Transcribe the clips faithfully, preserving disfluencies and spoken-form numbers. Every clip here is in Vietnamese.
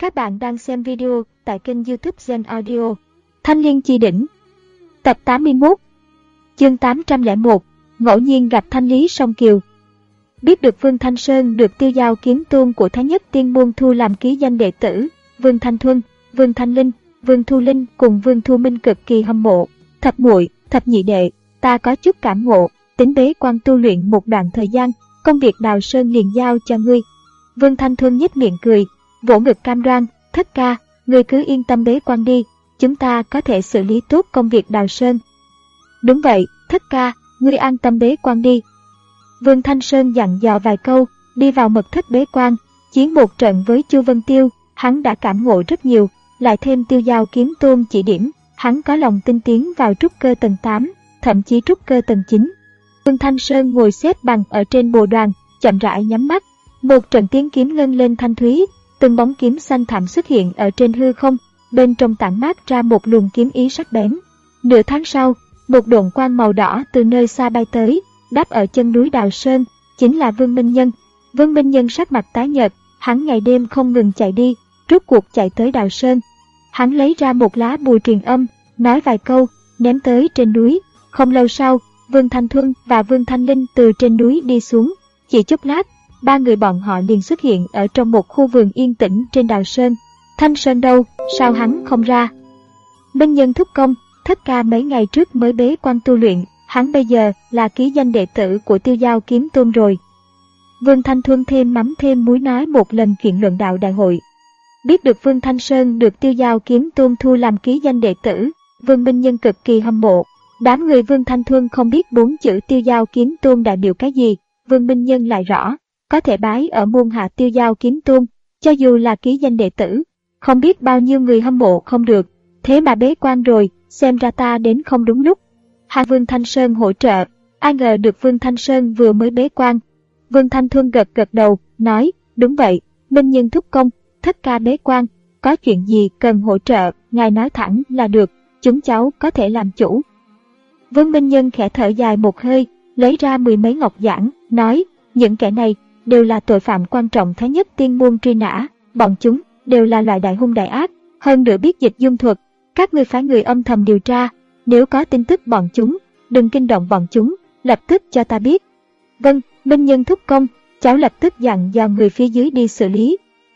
Các bạn đang xem video tại kênh YouTube Gen Audio. Thanh Liên Chi Đỉnh. Tập tám mươi mốt. Chương tám trăm lẻ một. Ngẫu nhiên gặp Thanh Lý Song Kiều. Biết được Vương Thanh Sơn được Tiêu Giao Kiếm Tôn của Thái Nhất Tiên Môn thu làm ký danh đệ tử, Vương Thanh Thuân, Vương Thanh Linh, Vương Thu Linh cùng Vương Thu Minh cực kỳ hâm mộ. Thập muội, thập nhị đệ, ta có chút cảm ngộ, tính bế quan tu luyện một đoạn thời gian, công việc Đào Sơn liền giao cho ngươi. Vương Thanh Thuân nhếch miệng cười, vỗ ngực cam đoan, thất ca, ngươi cứ yên tâm bế quan đi, chúng ta có thể xử lý tốt công việc Đào Sơn. Đúng vậy, thất ca, ngươi an tâm bế quan đi. Vương Thanh Sơn dặn dò vài câu, đi vào mật thất bế quan, chiến một trận với Chu Vân Tiêu, hắn đã cảm ngộ rất nhiều, lại thêm Tiêu Giao Kiếm Tôn chỉ điểm, hắn có lòng tin tiến vào trúc cơ tầng tám, thậm chí trúc cơ tầng chín. Vương Thanh Sơn ngồi xếp bằng ở trên bồ đoàn, chậm rãi nhắm mắt, một trận tiếng kiếm ngân lên thanh thúy, từng bóng kiếm xanh thẳm xuất hiện ở trên hư không, bên trong tản mát ra một luồng kiếm ý sắc bén. Nửa tháng sau, một độn quang màu đỏ từ nơi xa bay tới, đáp ở chân núi Đào Sơn, chính là Vương Minh Nhân. Vương Minh Nhân sắc mặt tái nhợt, hắn ngày đêm không ngừng chạy đi, rốt cuộc chạy tới Đào Sơn. Hắn lấy ra một lá bùa truyền âm, nói vài câu, ném tới trên núi. Không lâu sau, Vương Thanh Thuân và Vương Thanh Linh từ trên núi đi xuống, chỉ chốc lát, ba người bọn họ liền xuất hiện ở trong một khu vườn yên tĩnh trên Đào Sơn. Thanh Sơn đâu, sao hắn không ra? Minh Nhân thúc công, thất ca mấy ngày trước mới bế quan tu luyện, hắn bây giờ là ký danh đệ tử của Tiêu Giao Kiếm Tôn rồi. Vương Thanh Thuân thêm mắm thêm muối nói một lần chuyện luận đạo đại hội. Biết được Vương Thanh Sơn được Tiêu Giao Kiếm Tôn thu làm ký danh đệ tử, Vương Minh Nhân cực kỳ hâm mộ. Đám người Vương Thanh Thuân không biết bốn chữ Tiêu Giao Kiếm Tôn đại biểu cái gì, Vương Minh Nhân lại rõ, có thể bái ở môn hạ Tiêu Giao Kiếm Tôn, cho dù là ký danh đệ tử, không biết bao nhiêu người hâm mộ không được, thế mà bế quan rồi, xem ra ta đến không đúng lúc. Hai Vương Thanh Sơn hỗ trợ, ai ngờ được Vương Thanh Sơn vừa mới bế quan. Vương Thanh Thuân gật gật đầu, nói, đúng vậy, Minh Nhân thúc công, thất ca bế quan, có chuyện gì cần hỗ trợ, ngài nói thẳng là được, chúng cháu có thể làm chủ. Vương Minh Nhân khẽ thở dài một hơi, lấy ra mười mấy ngọc giản, nói, những kẻ này đều là tội phạm quan trọng Thái Nhất Tiên Môn truy nã, bọn chúng đều là loại đại hung đại ác, hơn nữa biết dịch dung thuật, các ngươi phái người âm thầm điều tra, nếu có tin tức bọn chúng, đừng kinh động bọn chúng, lập tức cho ta biết. Vâng, Minh Nhân thúc công, cháu lập tức dặn dò người phía dưới đi xử lý.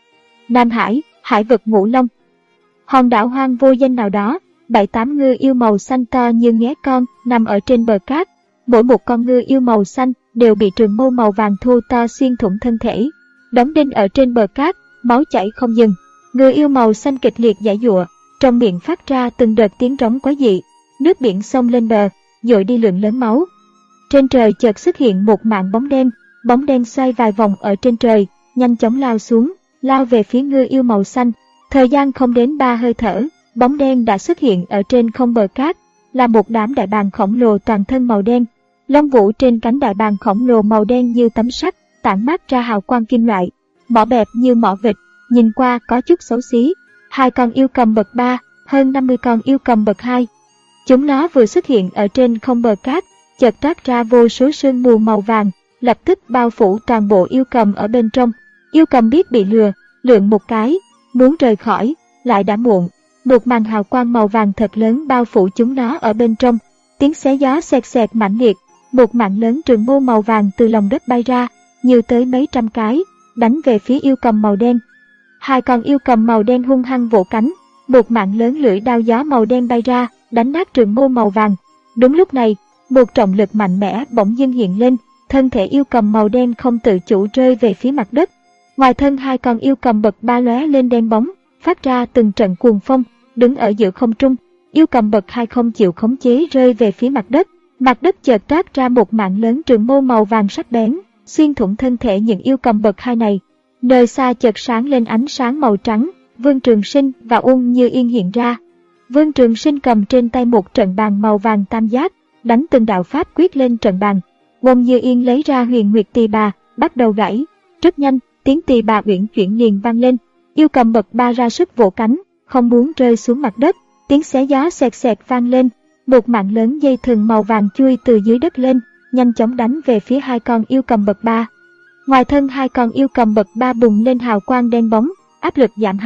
Nam Hải, hải vực Ngũ Long. Hòn đảo hoang vô danh nào đó, bảy tám ngư yêu màu xanh to như nghé con nằm ở trên bờ cát, mỗi một con ngư yêu màu xanh đều bị trường mâu màu vàng thô to xuyên thủng thân thể, đóng đinh ở trên bờ cát, máu chảy không dừng. Ngư yêu màu xanh kịch liệt giãy giụa, trong miệng phát ra từng đợt tiếng rống quái dị, nước biển xông lên bờ, dội đi lượng lớn máu. Trên trời chợt xuất hiện một mảng bóng đen, bóng đen xoay vài vòng ở trên trời, nhanh chóng lao xuống, lao về phía ngư yêu màu xanh. Thời gian không đến ba hơi thở, bóng đen đã xuất hiện ở trên không bờ cát, là một đám đại bàng khổng lồ toàn thân màu đen. Lông vũ trên cánh đại bàng khổng lồ màu đen như tấm sắt, tản mát ra hào quang kim loại, mỏ bẹp như mỏ vịt, nhìn qua có chút xấu xí. Hai con yêu cầm bậc ba, hơn năm mươi con yêu cầm bậc hai. Chúng nó vừa xuất hiện ở trên không bờ cát, chợt toát ra vô số sương mù màu vàng, lập tức bao phủ toàn bộ yêu cầm ở bên trong. Yêu cầm biết bị lừa, lượn một cái, muốn rời khỏi, lại đã muộn. Một màn hào quang màu vàng thật lớn bao phủ chúng nó ở bên trong, tiếng xé gió xẹt xẹt mãnh liệt, một mạng lớn trường mâu màu vàng từ lòng đất bay ra, nhiều tới mấy trăm cái, đánh về phía yêu cầm màu đen. Hai con yêu cầm màu đen hung hăng vỗ cánh, một mạng lớn lưỡi đao gió màu đen bay ra, đánh nát trường mâu màu vàng. Đúng lúc này, một trọng lực mạnh mẽ bỗng dưng hiện lên, thân thể yêu cầm màu đen không tự chủ rơi về phía mặt đất. Ngoài thân hai con yêu cầm bậc ba lóe lên đen bóng, phát ra từng trận cuồng phong, đứng ở giữa không trung. Yêu cầm bậc hai không chịu khống chế rơi về phía mặt đất. Mặt đất chợt toát ra một mạng lớn trường mâu màu vàng sắc bén, xuyên thủng thân thể những yêu cầm bậc hai này. Nơi xa chợt sáng lên ánh sáng màu trắng, Vương Trường Sinh và Ung Như Yên hiện ra. Vương Trường Sinh cầm trên tay một trận bàn màu vàng tam giác, đánh từng đạo pháp quyết lên trận bàn. Ung Như Yên lấy ra huyền nguyệt tỳ bà, bắt đầu gãy. Rất nhanh, tiếng tỳ bà uyển chuyển liền vang lên. Yêu cầm bậc ba ra sức vỗ cánh, không muốn rơi xuống mặt đất. Tiếng xé gió xẹt xẹt vang lên. Một mạng lớn dây thừng màu vàng chui từ dưới đất lên, nhanh chóng đánh về phía hai con yêu cầm bậc ba. Ngoài thân hai con yêu cầm bậc ba bùng lên hào quang đen bóng, áp lực giảm hẳn,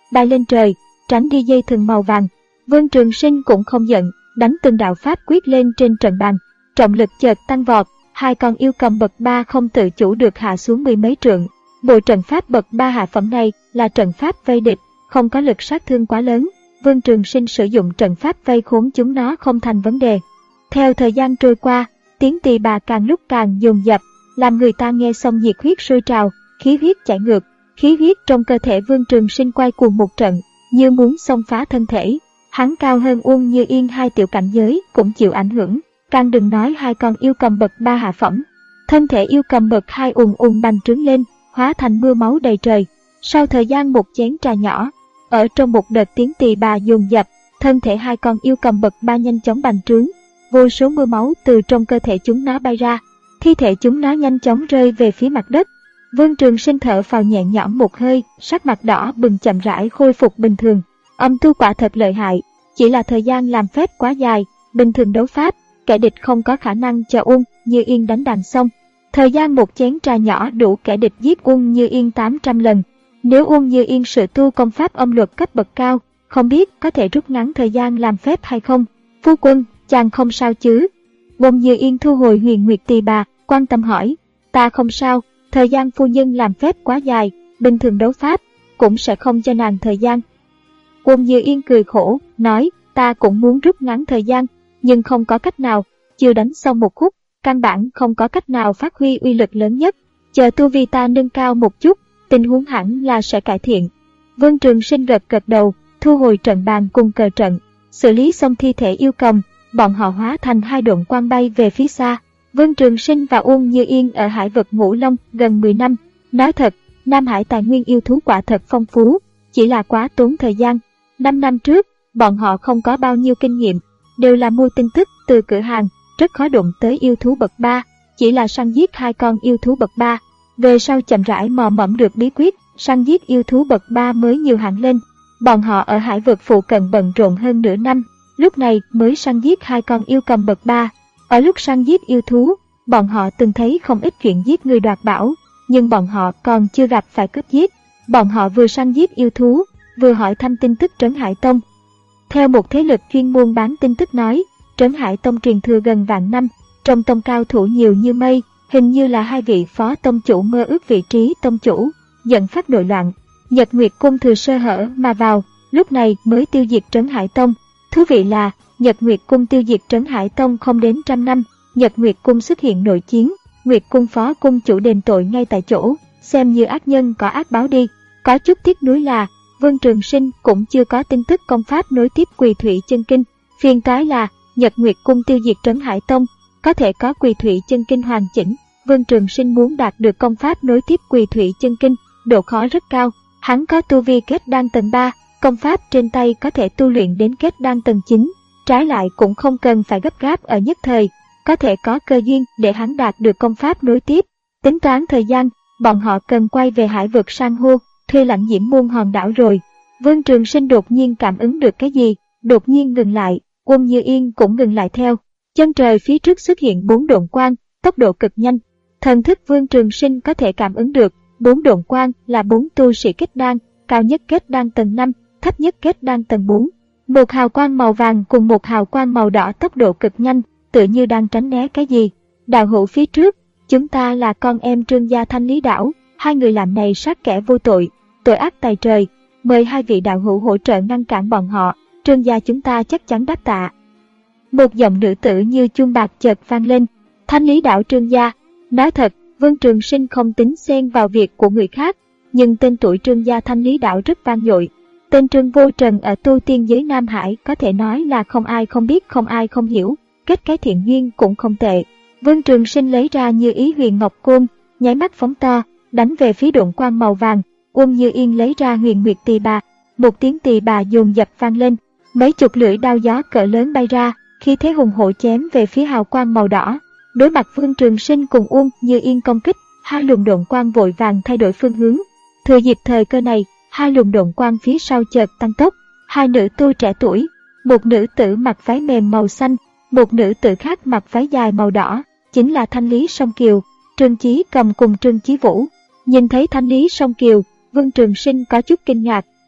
bay lên trời, tránh đi dây thừng màu vàng. Vương Trường Sinh cũng không giận, đánh từng đạo pháp quyết lên trên trận bàn. Trọng lực chợt tăng vọt, hai con yêu cầm bậc ba không tự chủ được hạ xuống mười mấy trượng. Bộ trận pháp bậc ba hạ phẩm này là trận pháp vây địch, không có lực sát thương quá lớn. Vương Trường Sinh sử dụng trận pháp vây khốn chúng nó không thành vấn đề. Theo thời gian trôi qua, tiếng tỳ bà càng lúc càng dồn dập, làm người ta nghe xong nhiệt huyết sôi trào, khí huyết chảy ngược, khí huyết trong cơ thể Vương Trường Sinh quay cuồng một trận, như muốn xông phá thân thể. Hắn cao hơn Uông Như Yên hai tiểu cảnh giới cũng chịu ảnh hưởng, càng đừng nói hai con yêu cầm bậc ba hạ phẩm. Thân thể yêu cầm bậc hai ùn ùn bành trướng lên, hóa thành mưa máu đầy trời. Sau thời gian một chén trà nhỏ, ở trong một đợt tiếng tỳ bà dồn dập, thân thể hai con yêu cầm bậc ba nhanh chóng bành trướng, vô số mưa máu từ trong cơ thể chúng nó bay ra, thi thể chúng nó nhanh chóng rơi về phía mặt đất. Vương Trường Sinh thở phào nhẹ nhõm một hơi, sắc mặt đỏ bừng chậm rãi khôi phục bình thường. Âm tu quả thật lợi hại, chỉ là thời gian làm phép quá dài, bình thường đấu pháp, kẻ địch không có khả năng cho Uông Như Yên đánh đàn xong. Thời gian một chén trà nhỏ đủ kẻ địch giết Uông Như Yên tám trăm lần. Nếu Uông Như Yên sự tu công pháp âm luật cấp bậc cao, không biết có thể rút ngắn thời gian làm phép hay không. Phu quân, chàng không sao chứ? Uông Như Yên thu hồi huyền nguyệt tỳ bà, quan tâm hỏi. Ta không sao, thời gian phu nhân làm phép quá dài, bình thường đấu pháp, cũng sẽ không cho nàng thời gian. Uông Như Yên cười khổ, nói, ta cũng muốn rút ngắn thời gian, nhưng không có cách nào, chưa đánh xong một khúc, căn bản không có cách nào phát huy uy lực lớn nhất. Chờ tu vi ta nâng cao một chút, tình huống hẳn là sẽ cải thiện. Vương Trường Sinh gật gật đầu, thu hồi trận bàn cùng cờ trận, xử lý xong thi thể yêu cầm, bọn họ hóa thành hai độn quang bay về phía xa. Vương Trường Sinh và Uông Như Yên ở hải vực Ngũ Long gần mười năm. Nói thật, Nam Hải tài nguyên yêu thú quả thật phong phú, chỉ là quá tốn thời gian. Năm năm trước, bọn họ không có bao nhiêu kinh nghiệm, đều là mua tin tức từ cửa hàng, rất khó đụng tới yêu thú bậc ba, chỉ là săn giết hai con yêu thú bậc ba. Về sau chậm rãi mò mẫm được bí quyết, săn giết yêu thú bậc ba mới nhiều hẳn lên. Bọn họ ở hải vực phụ cận bận rộn hơn nửa năm, lúc này mới săn giết hai con yêu cầm bậc ba. Ở lúc săn giết yêu thú, bọn họ từng thấy không ít chuyện giết người đoạt bảo, nhưng bọn họ còn chưa gặp phải cướp giết. Bọn họ vừa săn giết yêu thú, vừa hỏi thăm tin tức Trấn Hải Tông. Theo một thế lực chuyên môn bán tin tức nói, Trấn Hải Tông truyền thừa gần vạn năm, trong tông cao thủ nhiều như mây, hình như là hai vị phó tông chủ mơ ước vị trí tông chủ, dẫn phát nội loạn. Nhật Nguyệt Cung thừa sơ hở mà vào, lúc này mới tiêu diệt Trấn Hải Tông. Thú vị là, Nhật Nguyệt Cung tiêu diệt Trấn Hải Tông không đến trăm năm, Nhật Nguyệt Cung xuất hiện nội chiến, Nguyệt Cung phó cung chủ đền tội ngay tại chỗ, xem như ác nhân có ác báo đi. Có chút tiếc nuối là, Vương Trường Sinh cũng chưa có tin tức công pháp nối tiếp Quỳ Thủy Chân Kinh. Phiền toái là, Nhật Nguyệt Cung tiêu diệt Trấn Hải Tông, có thể có Quỳ Thủy Chân Kinh hoàn chỉnh. Vương Trường Sinh muốn đạt được công pháp nối tiếp Quỳ Thủy Chân Kinh, độ khó rất cao. Hắn có tu vi kết đan tầng ba, công pháp trên tay có thể tu luyện đến kết đan tầng chín. Trái lại cũng không cần phải gấp gáp ở nhất thời, có thể có cơ duyên để hắn đạt được công pháp nối tiếp. Tính toán thời gian, bọn họ cần quay về hải vực san hô, thuê lãnh diễm môn hòn đảo rồi. Vương Trường Sinh đột nhiên cảm ứng được cái gì, đột nhiên ngừng lại, Uông Như Yên cũng ngừng lại theo. Chân trời phía trước xuất hiện bốn độn quang, tốc độ cực nhanh. Thần thức Vương Trường Sinh có thể cảm ứng được, bốn độn quang là bốn tu sĩ kết đan, cao nhất kết đan tầng năm, thấp nhất kết đan tầng bốn. Một hào quang màu vàng cùng một hào quang màu đỏ tốc độ cực nhanh, tựa như đang tránh né cái gì. Đạo hữu phía trước, chúng ta là con em Trương gia Thanh Lý Đảo, hai người làm này sát kẻ vô tội, tội ác tày trời, mời hai vị đạo hữu hỗ trợ ngăn cản bọn họ, Trương gia chúng ta chắc chắn đáp tạ. Một giọng nữ tử như chuông bạc chợt vang lên. Thanh Lý Đảo Trương gia. Nói thật, Vương Trường Sinh không tính xen vào việc của người khác, nhưng tên tuổi Trương gia Thanh Lý Đảo rất vang dội. Tên Trương Vô Trần ở tu tiên giới Nam Hải có thể nói là không ai không biết, không ai không hiểu, kết cái thiện duyên cũng không tệ. Vương Trường Sinh lấy ra Như Ý Huyền Ngọc Côn, nháy mắt phóng to, đánh về phía độn quang màu vàng. Uông Như Yên lấy ra Huyền Nguyệt Tỳ Bà, một tiếng tỳ bà dồn dập vang lên, mấy chục lưỡi đao gió cỡ lớn bay ra, khi thế hùng hổ chém về phía hào quang màu đỏ. Đối mặt Vương Trường Sinh cùng Uông Như Yên công kích, hai luồng độn quang vội vàng thay đổi phương hướng. Thừa dịp thời cơ này, hai luồng độn quang phía sau chợt tăng tốc, hai nữ tu trẻ tuổi, một nữ tử mặc váy mềm màu xanh, một nữ tử khác mặc váy dài màu đỏ, chính là Thanh Lý Song Kiều, Trương Chí Cầm cùng Trương Chí Vũ. Nhìn thấy Thanh Lý Song Kiều, Vương Trường Sinh có chút kinh ngạc,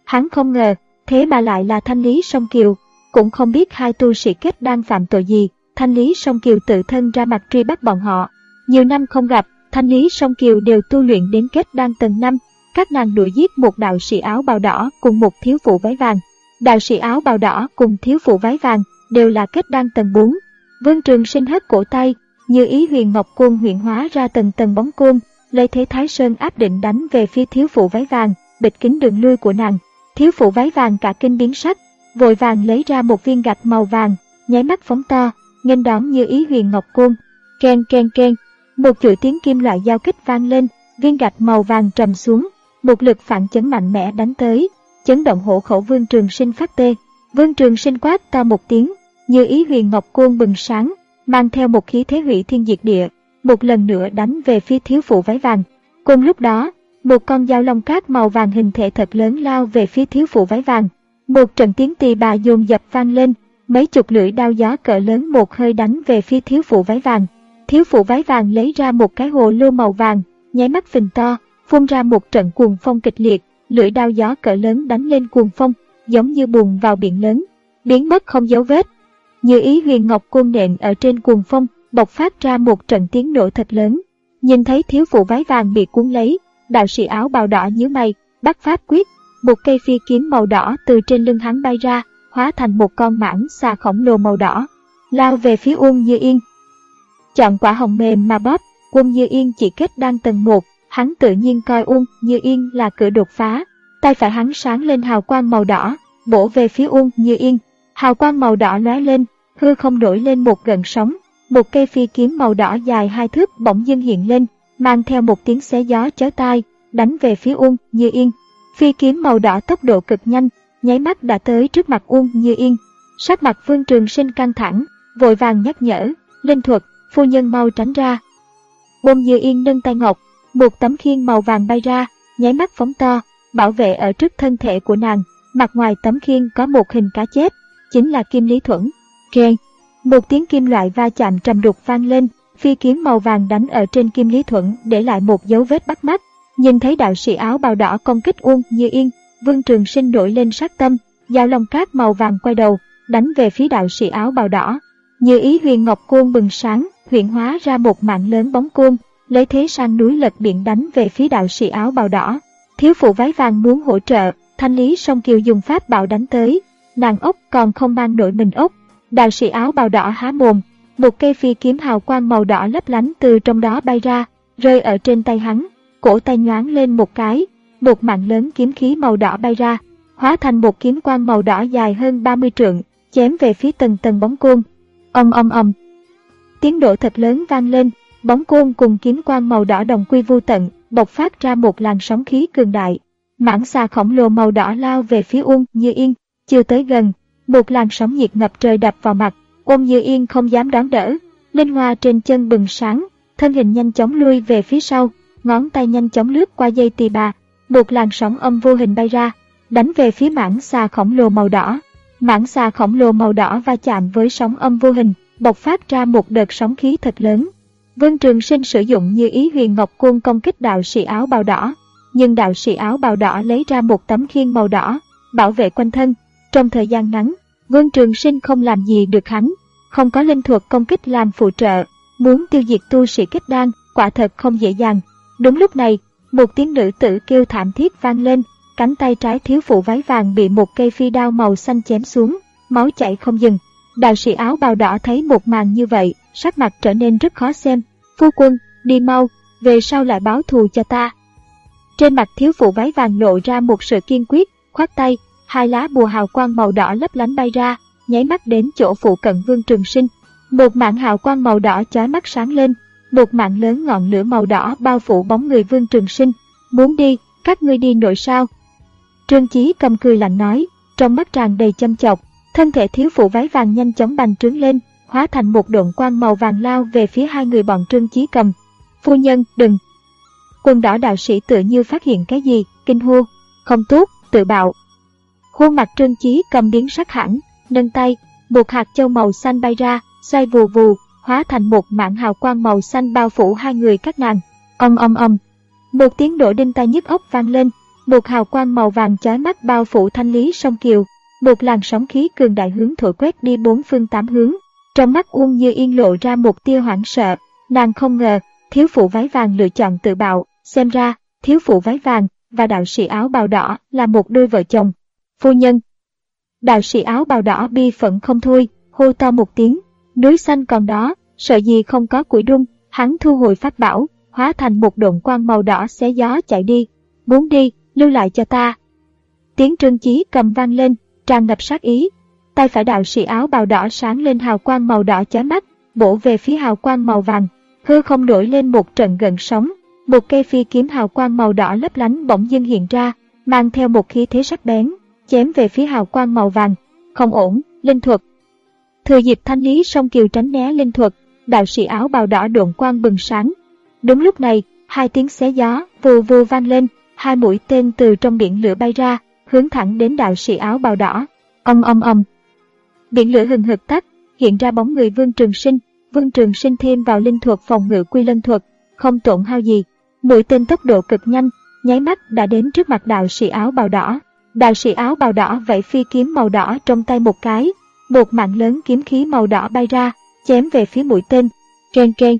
Hắn không ngờ, thế mà lại là Thanh Lý Song Kiều, cũng không biết hai tu sĩ kết đan phạm tội gì, Thanh Lý Song Kiều tự thân ra mặt truy bắt bọn họ. Nhiều năm không gặp, Thanh Lý Song Kiều đều tu luyện đến kết đan tầng năm, các nàng đuổi giết một đạo sĩ áo bào đỏ cùng một thiếu phụ váy vàng. Đạo sĩ áo bào đỏ cùng thiếu phụ váy vàng đều là kết đan tầng bốn. Vương Trường Sinh hất cổ tay, như ý huyền ngọc côn huyện hóa ra tầng tầng bóng côn, lấy thế Thái Sơn áp định đánh về phía thiếu phụ váy vàng, bịch kín đường lui của nàng. Thiếu phụ váy vàng cả kinh biến sắc, vội vàng lấy ra một viên gạch màu vàng, nháy mắt phóng to, nghênh đón như ý huyền ngọc côn. Keng keng keng, một chuỗi tiếng kim loại giao kích vang lên, viên gạch màu vàng trầm xuống, một lực phản chấn mạnh mẽ đánh tới, chấn động hổ khẩu Vương Trường Sinh phát tê. Vương Trường Sinh quát to một tiếng, như ý huyền ngọc côn bừng sáng, mang theo một khí thế hủy thiên diệt địa, một lần nữa đánh về phía thiếu phụ váy vàng. Cùng lúc đó, một con dao long cát màu vàng hình thể thật lớn lao về phía thiếu phụ váy vàng. Một trận tiếng tỳ bà dồn dập vang lên, mấy chục lưỡi đao gió cỡ lớn một hơi đánh về phía thiếu phụ váy vàng. Thiếu phụ váy vàng lấy ra một cái hồ lô màu vàng, nháy mắt phình to, phun ra một trận cuồng phong kịch liệt, lưỡi đao gió cỡ lớn đánh lên cuồng phong, giống như bùn vào biển lớn, biến mất không dấu vết. Như ý huyền ngọc côn nện ở trên cuồng phong, bộc phát ra một trận tiếng nổ thật lớn. Nhìn thấy thiếu phụ váy vàng bị cuốn lấy, đạo sĩ áo bào đỏ nhíu mày, bắt pháp quyết, một cây phi kiếm màu đỏ từ trên lưng hắn bay ra, hóa thành một con mãng xà khổng lồ màu đỏ, lao về phía Uông Như Yên. Chọn quả hồng mềm mà bóp, Uông Như Yên chỉ kết đan tầng một, hắn tự nhiên coi Uông Như Yên là cửa đột phá. Tay phải hắn sáng lên hào quang màu đỏ, bổ về phía Uông Như Yên. Hào quang màu đỏ lóe lên, hư không nổi lên một gợn sóng, một cây phi kiếm màu đỏ dài hai thước bỗng dưng hiện lên, mang theo một tiếng xé gió chói tai, đánh về phía Uông Như Yên. Phi kiếm màu đỏ tốc độ cực nhanh, nháy mắt đã tới trước mặt Uông Như Yên. Sắc mặt Vương Trường Sinh căng thẳng, vội vàng nhắc nhở, linh thuật, phu nhân mau tránh ra. Uông Như Yên nâng tay ngọc, một tấm khiên màu vàng bay ra, nháy mắt phóng to, bảo vệ ở trước thân thể của nàng. Mặt ngoài tấm khiên có một hình cá chép, chính là Kim Lý Thuẫn. Keng, một tiếng kim loại va chạm trầm đục vang lên, phi kiếm màu vàng đánh ở trên Kim Lý Thuẫn để lại một dấu vết bắt mắt. Nhìn thấy đạo sĩ áo bào đỏ công kích Uông Như Yên, Vương Trường Sinh nổi lên sát tâm, dao long cát màu vàng quay đầu, đánh về phía đạo sĩ áo bào đỏ. Như ý huyền ngọc côn bừng sáng, huyện hóa ra một mạng lớn bóng côn, lấy thế sang núi lật biển đánh về phía đạo sĩ áo bào đỏ. Thiếu phụ váy vàng muốn hỗ trợ, Thanh Lý Song Kiều dùng pháp bảo đánh tới, nàng ốc còn không mang nổi mình ốc. Đạo sĩ áo bào đỏ há mồm, một cây phi kiếm hào quang màu đỏ lấp lánh từ trong đó bay ra, rơi ở trên tay hắn, cổ tay nhoáng lên một cái, một mạng lớn kiếm khí màu đỏ bay ra, hóa thành một kiếm quang màu đỏ dài hơn ba mươi trượng, chém về phía tầng tầng bóng côn. Ầm ầm ầm, tiếng nổ thật lớn vang lên, bóng côn cùng kiếm quang màu đỏ đồng quy vô tận, bộc phát ra một làn sóng khí cường đại. Mãng xà khổng lồ màu đỏ lao về phía Uông Như Yên, chưa tới gần, một làn sóng nhiệt ngập trời đập vào mặt, Uông Như Yên không dám đón đỡ, linh hoa trên chân bừng sáng, thân hình nhanh chóng lui về phía sau, ngón tay nhanh chóng lướt qua dây tỳ bà, một làn sóng âm vô hình bay ra, đánh về phía mãng xà khổng lồ màu đỏ. Mãng xà khổng lồ màu đỏ va chạm với sóng âm vô hình, bộc phát ra một đợt sóng khí thật lớn. Vương Trường Sinh sử dụng Như ý huyền ngọc côn công kích đạo sĩ áo bào đỏ, nhưng đạo sĩ áo bào đỏ lấy ra một tấm khiên màu đỏ, bảo vệ quanh thân. Trong thời gian ngắn, Vương Trường Sinh không làm gì được hắn, không có linh thuật công kích làm phụ trợ, muốn tiêu diệt tu sĩ kết đan, quả thật không dễ dàng. Đúng lúc này, một tiếng nữ tử kêu thảm thiết vang lên, cánh tay trái thiếu phụ váy vàng bị một cây phi đao màu xanh chém xuống, máu chảy không dừng. Đạo sĩ áo bào đỏ thấy một màn như vậy, sắc mặt trở nên rất khó xem. Phu quân, đi mau, về sau lại báo thù cho ta. Trên mặt thiếu phụ váy vàng lộ ra một sự kiên quyết, khoát tay, hai lá bùa hào quang màu đỏ lấp lánh bay ra, nháy mắt đến chỗ phụ cận Vương Trường Sinh. Một mảng hào quang màu đỏ chói mắt sáng lên, một mảng lớn ngọn lửa màu đỏ bao phủ bóng người Vương Trường Sinh. Muốn đi, các ngươi đi nội sao? Trương Chí Cầm cười lạnh nói, trong mắt tràn đầy châm chọc. Thân thể thiếu phụ váy vàng nhanh chóng bành trướng lên, hóa thành một độn quang màu vàng lao về phía hai người bọn Trương Chí Cầm. Phu nhân, đừng! Quần đỏ đạo sĩ tựa như phát hiện cái gì, kinh hô, không tốt, tự bạo. Khuôn mặt Trương Chí Cầm biến sắc hẳn, nâng tay, một hạt châu màu xanh bay ra, xoay vù vù, hóa thành một mảng hào quang màu xanh bao phủ hai người các nàng. Ầm ầm ầm, một tiếng nổ đinh tai nhức óc vang lên, một hào quang màu vàng chói mắt bao phủ Thanh Lý Song Kiều, một làn sóng khí cường đại hướng thổi quét đi bốn phương tám hướng. Trong mắt Uông Như Yên lộ ra một tia hoảng sợ, nàng không ngờ thiếu phụ váy vàng lựa chọn tự bạo, xem ra thiếu phụ váy vàng và đạo sĩ áo bào đỏ là một đôi vợ chồng. Phu nhân! Đạo sĩ áo bào đỏ bi phẫn không thôi, hô to một tiếng, núi xanh còn đó, sợ gì không có củi đun. Hắn thu hồi pháp bảo, hóa thành một độn quang màu đỏ xé gió chạy đi. Muốn đi, lưu lại cho ta. Tiếng Trương Chí Cầm vang lên, tràn ngập sát ý. Tay phải đạo sĩ áo bào đỏ sáng lên hào quang màu đỏ chói mắt, bổ về phía hào quang màu vàng. Hư không nổi lên một trận gợn sóng, một cây phi kiếm hào quang màu đỏ lấp lánh bỗng dưng hiện ra, mang theo một khí thế sắc bén, chém về phía hào quang màu vàng. Không ổn, linh thuật. Thừa dịp Thanh Lý Song Kiều tránh né linh thuật, đạo sĩ áo bào đỏ độn quang bừng sáng. Đúng lúc này, hai tiếng xé gió vù vù vang lên, hai mũi tên từ trong biển lửa bay ra, hướng thẳng đến đạo sĩ áo bào đỏ. Ầm ầm ầm. Biển lửa hừng hực tắt, hiện ra bóng người Vương Trường Sinh. Vương Trường Sinh thêm vào linh thuật phòng ngự Quy Lân thuật, không tổn hao gì. Mũi tên tốc độ cực nhanh, nháy mắt đã đến trước mặt đạo sĩ áo bào đỏ. Đạo sĩ áo bào đỏ vẫy phi kiếm màu đỏ trong tay một cái, một mạng lớn kiếm khí màu đỏ bay ra, chém về phía mũi tên. Keng keng.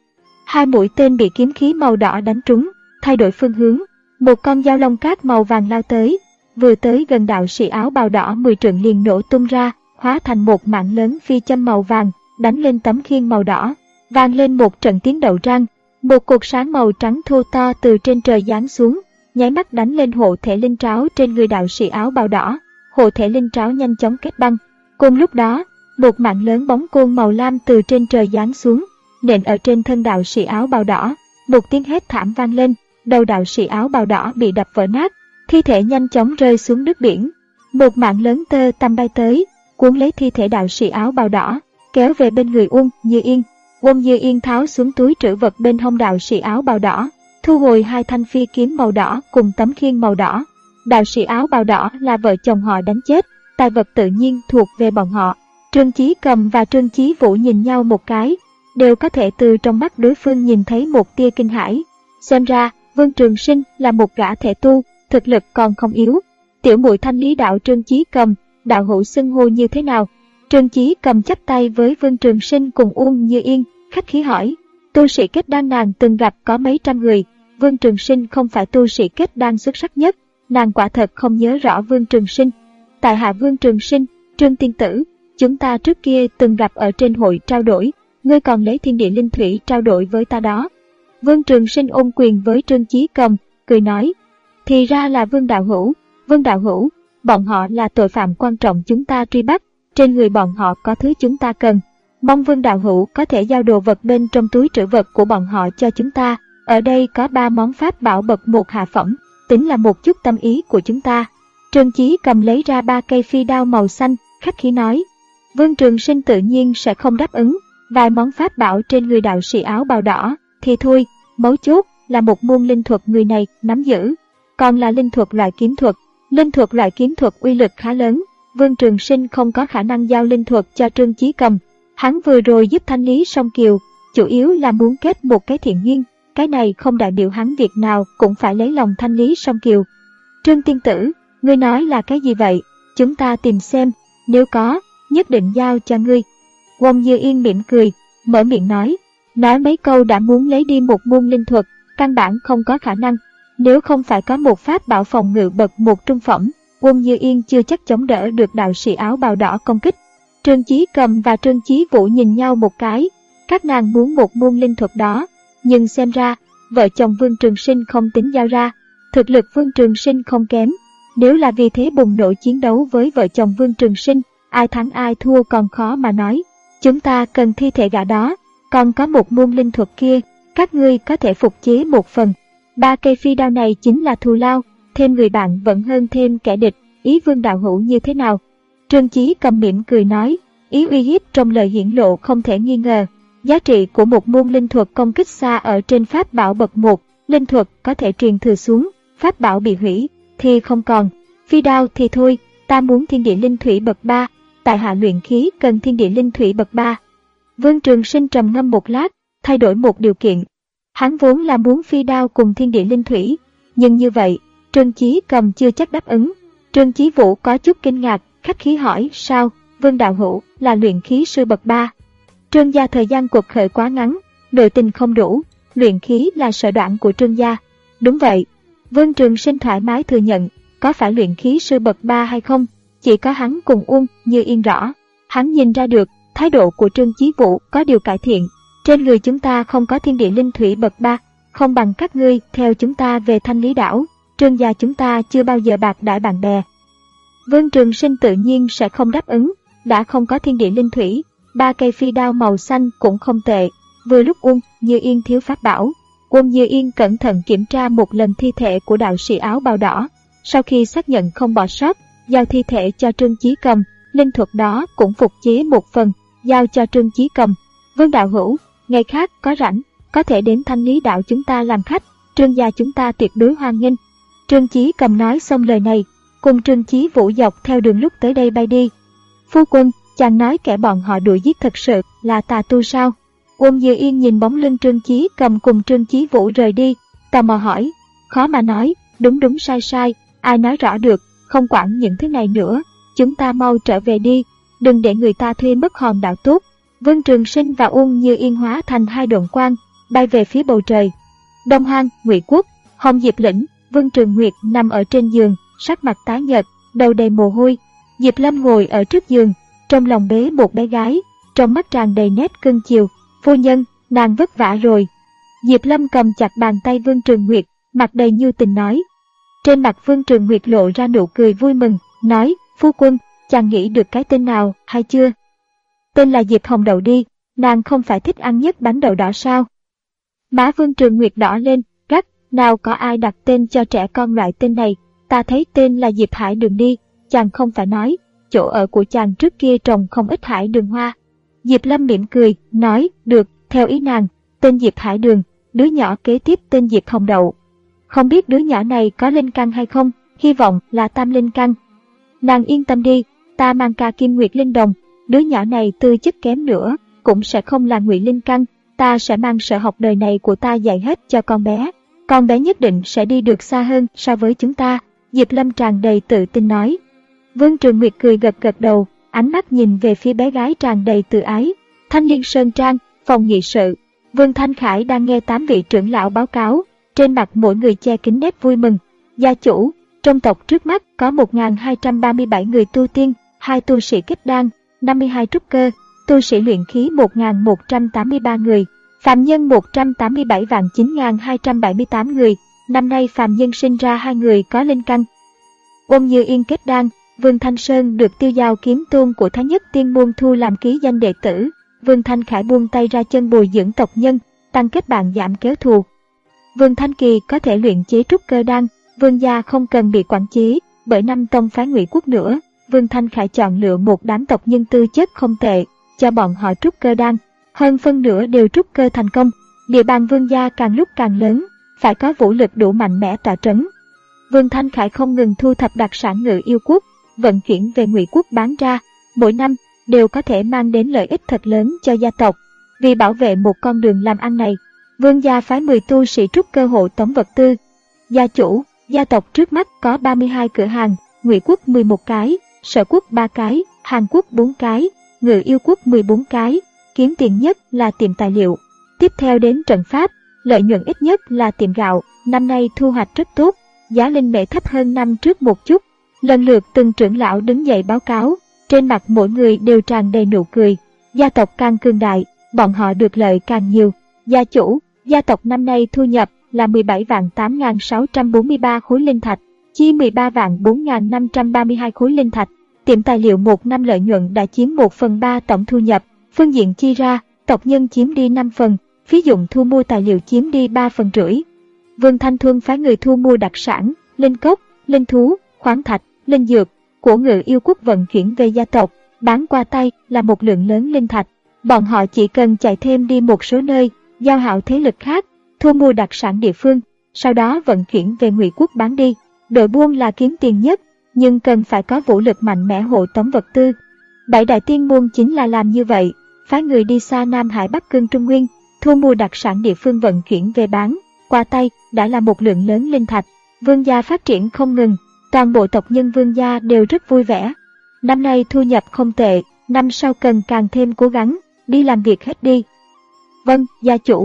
Hai mũi tên bị kiếm khí màu đỏ đánh trúng, thay đổi phương hướng. Một con dao long cát màu vàng lao tới, vừa tới gần đạo sĩ áo bào đỏ mười trượng liền nổ tung ra, hóa thành một mạng lớn phi châm màu vàng, đánh lên tấm khiên màu đỏ. Vang lên một trận tiếng đậu rang, một cột sáng màu trắng thô to từ trên trời giáng xuống, nháy mắt đánh lên hộ thể linh tráo trên người đạo sĩ áo bào đỏ. Hộ thể linh tráo nhanh chóng kết băng. Cùng lúc đó, một mạng lớn bóng côn màu lam từ trên trời giáng xuống, nện ở trên thân đạo sĩ áo bào đỏ. Một tiếng hét thảm vang lên, đầu đạo sĩ áo bào đỏ bị đập vỡ nát, thi thể nhanh chóng rơi xuống nước biển. Một mạng lớn tơ tằm bay tới, cuốn lấy thi thể đạo sĩ áo bào đỏ, kéo về bên người Uông Như Yên. Uông Như Yên tháo xuống túi trữ vật bên hông đạo sĩ áo bào đỏ, thu hồi hai thanh phi kiếm màu đỏ cùng tấm khiên màu đỏ. Đạo sĩ áo bào đỏ là vợ chồng họ đánh chết, tài vật tự nhiên thuộc về bọn họ. Trương Chí Cầm và Trương Chí Vũ nhìn nhau một cái, đều có thể từ trong mắt đối phương nhìn thấy một tia kinh hãi. Xem ra, Vương Trường Sinh là một gã thể tu, thực lực còn không yếu. Tiểu muội Thanh Lý đạo Trương Chí Cầm, đạo hữu xưng hô như thế nào? Trương Chí Cầm chắp tay với Vương Trường Sinh cùng Uông Như Yên, khách khí hỏi. Tu sĩ kết đan nàng từng gặp có mấy trăm người, Vương Trường Sinh không phải tu sĩ kết đan xuất sắc nhất, nàng quả thật không nhớ rõ Vương Trường Sinh. Tại hạ Vương Trường Sinh, Trương tiên tử, chúng ta trước kia từng gặp ở trên hội trao đổi, ngươi còn lấy thiên địa linh thủy trao đổi với ta đó. Vương Trường Sinh ôm quyền với Trương Chí Cầm, cười nói, thì ra là Vương đạo hữu. Vương đạo hữu, bọn họ là tội phạm quan trọng chúng ta truy bắt, trên người bọn họ có thứ chúng ta cần. Mong Vương đạo hữu có thể giao đồ vật bên trong túi trữ vật của bọn họ cho chúng ta. Ở đây có ba món pháp bảo bậc một hạ phẩm, tính là một chút tâm ý của chúng ta. Trương Chí Cầm lấy ra ba cây phi đao màu xanh, khách khí nói. Vương Trường Sinh tự nhiên sẽ không đáp ứng, vài món pháp bảo trên người đạo sĩ áo bào đỏ, thì thôi, mấu chốt là một môn linh thuật người này nắm giữ. Còn là linh thuật loại kiếm thuật, linh thuật loại kiếm thuật uy lực khá lớn, Vương Trường Sinh không có khả năng giao linh thuật cho Trương Chí Cầm. Hắn vừa rồi giúp Thanh Lý Song Kiều, chủ yếu là muốn kết một cái thiện duyên, cái này không đại biểu hắn việc nào cũng phải lấy lòng Thanh Lý Song Kiều. Trương tiên tử, ngươi nói là cái gì vậy? Chúng ta tìm xem, nếu có, nhất định giao cho ngươi. Uông Như Yên mỉm cười, mở miệng nói, nói mấy câu đã muốn lấy đi một môn linh thuật, căn bản không có khả năng. Nếu không phải có một pháp bảo phòng ngự bậc một trung phẩm, Uông Như Yên chưa chắc chống đỡ được đạo sĩ áo bào đỏ công kích. Trương Chí Cầm và Trương Chí Vũ nhìn nhau một cái, các nàng muốn một môn linh thuật đó, nhưng xem ra, vợ chồng Vương Trường Sinh không tính giao ra, thực lực Vương Trường Sinh không kém. Nếu là vì thế bùng nổ chiến đấu với vợ chồng Vương Trường Sinh, ai thắng ai thua còn khó mà nói. Chúng ta cần thi thể gã đó, còn có một môn linh thuật kia, các ngươi có thể phục chế một phần. Ba cây phi đao này chính là thù lao, thêm người bạn vẫn hơn thêm kẻ địch, ý Vương đạo hữu như thế nào? Trương Chí Cầm mỉm cười nói, ý uy hiếp trong lời hiển lộ không thể nghi ngờ. Giá trị của một môn linh thuật công kích xa ở trên pháp bảo bậc một, linh thuật có thể truyền thừa xuống, pháp bảo bị hủy thì không còn, phi đao thì thôi, ta muốn thiên địa linh thủy bậc ba, tại hạ luyện khí cần thiên địa linh thủy bậc ba. Vương Trường Sinh trầm ngâm một lát, thay đổi một điều kiện. Hắn vốn là muốn phi đao cùng thiên địa linh thủy, nhưng như vậy, Trương Chí Cầm chưa chắc đáp ứng. Trương Chí Vũ có chút kinh ngạc, khách khí hỏi, sao, Vương đạo hữu là luyện khí sư bậc ba. Trương gia thời gian cuộc khởi quá ngắn, nội tình không đủ, luyện khí là sở đoạn của Trương gia. Đúng vậy. Vương Trường Sinh thoải mái thừa nhận, có phải luyện khí sư bậc ba hay không, chỉ có hắn cùng Uông Như Yên rõ. Hắn nhìn ra được, thái độ của Trương Chí Vũ có điều cải thiện. Trên người chúng ta không có thiên địa linh thủy bậc ba, không bằng các ngươi theo chúng ta về Thanh Lý đảo. Trương gia chúng ta chưa bao giờ bạc đãi bạn bè. Vương Trường Sinh tự nhiên sẽ không đáp ứng, đã không có thiên địa linh thủy, ba cây phi đao màu xanh cũng không tệ. Vừa lúc Uông Như Yên thiếu pháp bảo, Uông Như Yên cẩn thận kiểm tra một lần thi thể của đạo sĩ áo bào đỏ, sau khi xác nhận không bỏ sót, giao thi thể cho Trương Chí Cầm, linh thuật đó cũng phục chế một phần, giao cho Trương Chí Cầm. Vương đạo hữu, ngày khác có rảnh, có thể đến Thanh Lý đảo chúng ta làm khách, Trương gia chúng ta tuyệt đối hoan nghênh. Trương Chí Cầm nói xong lời này, cùng Trương Chí Vũ dọc theo đường lúc tới đây bay đi. Phu quân, chàng nói kẻ bọn họ đuổi giết thật sự là tà tu sao? Uông Như Yên nhìn bóng lưng Trương Chí Cầm cùng Trương Chí Vũ rời đi, tò mò hỏi, khó mà nói, đúng đúng sai sai, ai nói rõ được, không quản những thứ này nữa, chúng ta mau trở về đi, đừng để người ta thuê mất hòn đảo tốt. Vương Trường Sinh và Uông Như Yên hóa thành hai độn quang, bay về phía bầu trời. Đông Hoang, Ngụy Quốc, Hồng Diệp Lĩnh, Vương Trường Nguyệt nằm ở trên giường, sắc mặt tái nhợt, đầu đầy mồ hôi. Diệp Lâm ngồi ở trước giường, trong lòng bế một bé gái, trong mắt tràn đầy nét cưng chiều. Phu nhân, nàng vất vả rồi. Diệp Lâm cầm chặt bàn tay Vương Trường Nguyệt, mặt đầy nhu tình nói. Trên mặt Vương Trường Nguyệt lộ ra nụ cười vui mừng, nói, phu quân, chàng nghĩ được cái tên nào hay chưa? Tên là Diệp Hồng Đậu đi, nàng không phải thích ăn nhất bánh đậu đỏ sao? Má Vương Trường Nguyệt đỏ lên, gắt, nào có ai đặt tên cho trẻ con loại tên này, ta thấy tên là Diệp Hải Đường đi, chàng không phải nói, chỗ ở của chàng trước kia trồng không ít hải đường hoa. Diệp Lâm mỉm cười, nói, được, theo ý nàng, tên Diệp Hải Đường, đứa nhỏ kế tiếp tên Diệp Hồng Đậu. Không biết đứa nhỏ này có linh căn hay không, hy vọng là tam linh căn. Nàng yên tâm đi, ta mang ca kim nguyệt linh đồng, đứa nhỏ này tư chất kém nữa, cũng sẽ không là ngụy linh căn, ta sẽ mang sở học đời này của ta dạy hết cho con bé. Con bé nhất định sẽ đi được xa hơn so với chúng ta, Diệp Lâm tràn đầy tự tin nói. Vương Trường Nguyệt cười gật gật đầu, ánh mắt nhìn về phía bé gái tràn đầy tự ái. Thanh Liên Sơn Trang, phòng nghị sự. Vương Thanh Khải đang nghe tám vị trưởng lão báo cáo, trên mặt mỗi người che kín nét vui mừng. Gia chủ, trong tộc trước mắt có một nghìn hai trăm ba mươi bảy người tu tiên, hai tu sĩ kết đan, năm mươi hai trúc cơ, tu sĩ luyện khí một nghìn một trăm tám mươi ba người, phàm nhân một trăm tám mươi bảy vạn chín nghìn hai trăm bảy mươi tám người. Năm nay phàm nhân sinh ra hai người có linh căn. Uông Như Yên kết đan, Vương Thanh Sơn được Tiêu Giao kiếm tôn của Thái Nhất Tiên môn thu làm ký danh đệ tử. Vương Thanh Khải buông tay ra chân bồi dưỡng tộc nhân, tăng kết bạn giảm kéo thù. Vương Thanh Kỳ có thể luyện chế trúc cơ đan, Vương gia không cần bị quản chế bởi năm tông phái Ngụy Quốc nữa. Vương Thanh Khải chọn lựa một đám tộc nhân tư chất không tệ, cho bọn họ trúc cơ đan, hơn phân nửa đều trúc cơ thành công. Địa bàn Vương gia càng lúc càng lớn, phải có vũ lực đủ mạnh mẽ tọa trấn. Vương Thanh Khải không ngừng thu thập đặc sản Ngự Yêu Quốc, vận chuyển về Ngụy Quốc bán ra, mỗi năm đều có thể mang đến lợi ích thật lớn cho gia tộc. Vì bảo vệ một con đường làm ăn này, Vương gia phái mười tu sĩ trúc cơ hộ tống vật tư. Gia chủ, gia tộc trước mắt có ba mươi hai cửa hàng, Ngụy Quốc mười một cái, Sở Quốc ba cái, Hàn Quốc bốn cái, Ngự Yêu Quốc mười bốn cái. Kiếm tiền nhất là tiệm tài liệu, tiếp theo đến trận pháp, lợi nhuận ít nhất là tiệm gạo. Năm nay thu hoạch rất tốt, giá linh mễ thấp hơn năm trước một chút. Lần lượt từng trưởng lão đứng dậy báo cáo, trên mặt mỗi người đều tràn đầy nụ cười. Gia tộc càng cường đại, bọn họ được lợi càng nhiều. Gia chủ, gia tộc năm nay thu nhập là mười bảy vạn tám nghìn sáu trăm bốn mươi ba khối linh thạch, chi mười ba vạn bốn nghìn năm trăm ba mươi hai khối linh thạch. Tiệm tài liệu một năm lợi nhuận đã chiếm một phần ba tổng thu nhập. Phương diện chi ra, tộc nhân chiếm đi năm phần, phí dụng thu mua tài liệu chiếm đi ba phần rưỡi. Vương Thanh Thuân phái người thu mua đặc sản, linh cốc, linh thú, khoáng thạch, linh dược của Ngự Yêu Quốc vận chuyển về gia tộc, bán qua tay là một lượng lớn linh thạch. Bọn họ chỉ cần chạy thêm đi một số nơi, giao hảo thế lực khác, thu mua đặc sản địa phương, sau đó vận chuyển về Ngụy Quốc bán đi. Đội buôn là kiếm tiền nhất, nhưng cần phải có vũ lực mạnh mẽ hộ tống vật tư. Bảy đại tiên môn chính là làm như vậy, phái người đi xa Nam Hải Bắc Cương Trung Nguyên, thu mua đặc sản địa phương vận chuyển về bán, qua tay đã là một lượng lớn linh thạch. Vương gia phát triển không ngừng, toàn bộ tộc nhân Vương gia đều rất vui vẻ. Năm nay thu nhập không tệ, năm sau cần càng thêm cố gắng, đi làm việc hết đi. Vâng, gia chủ.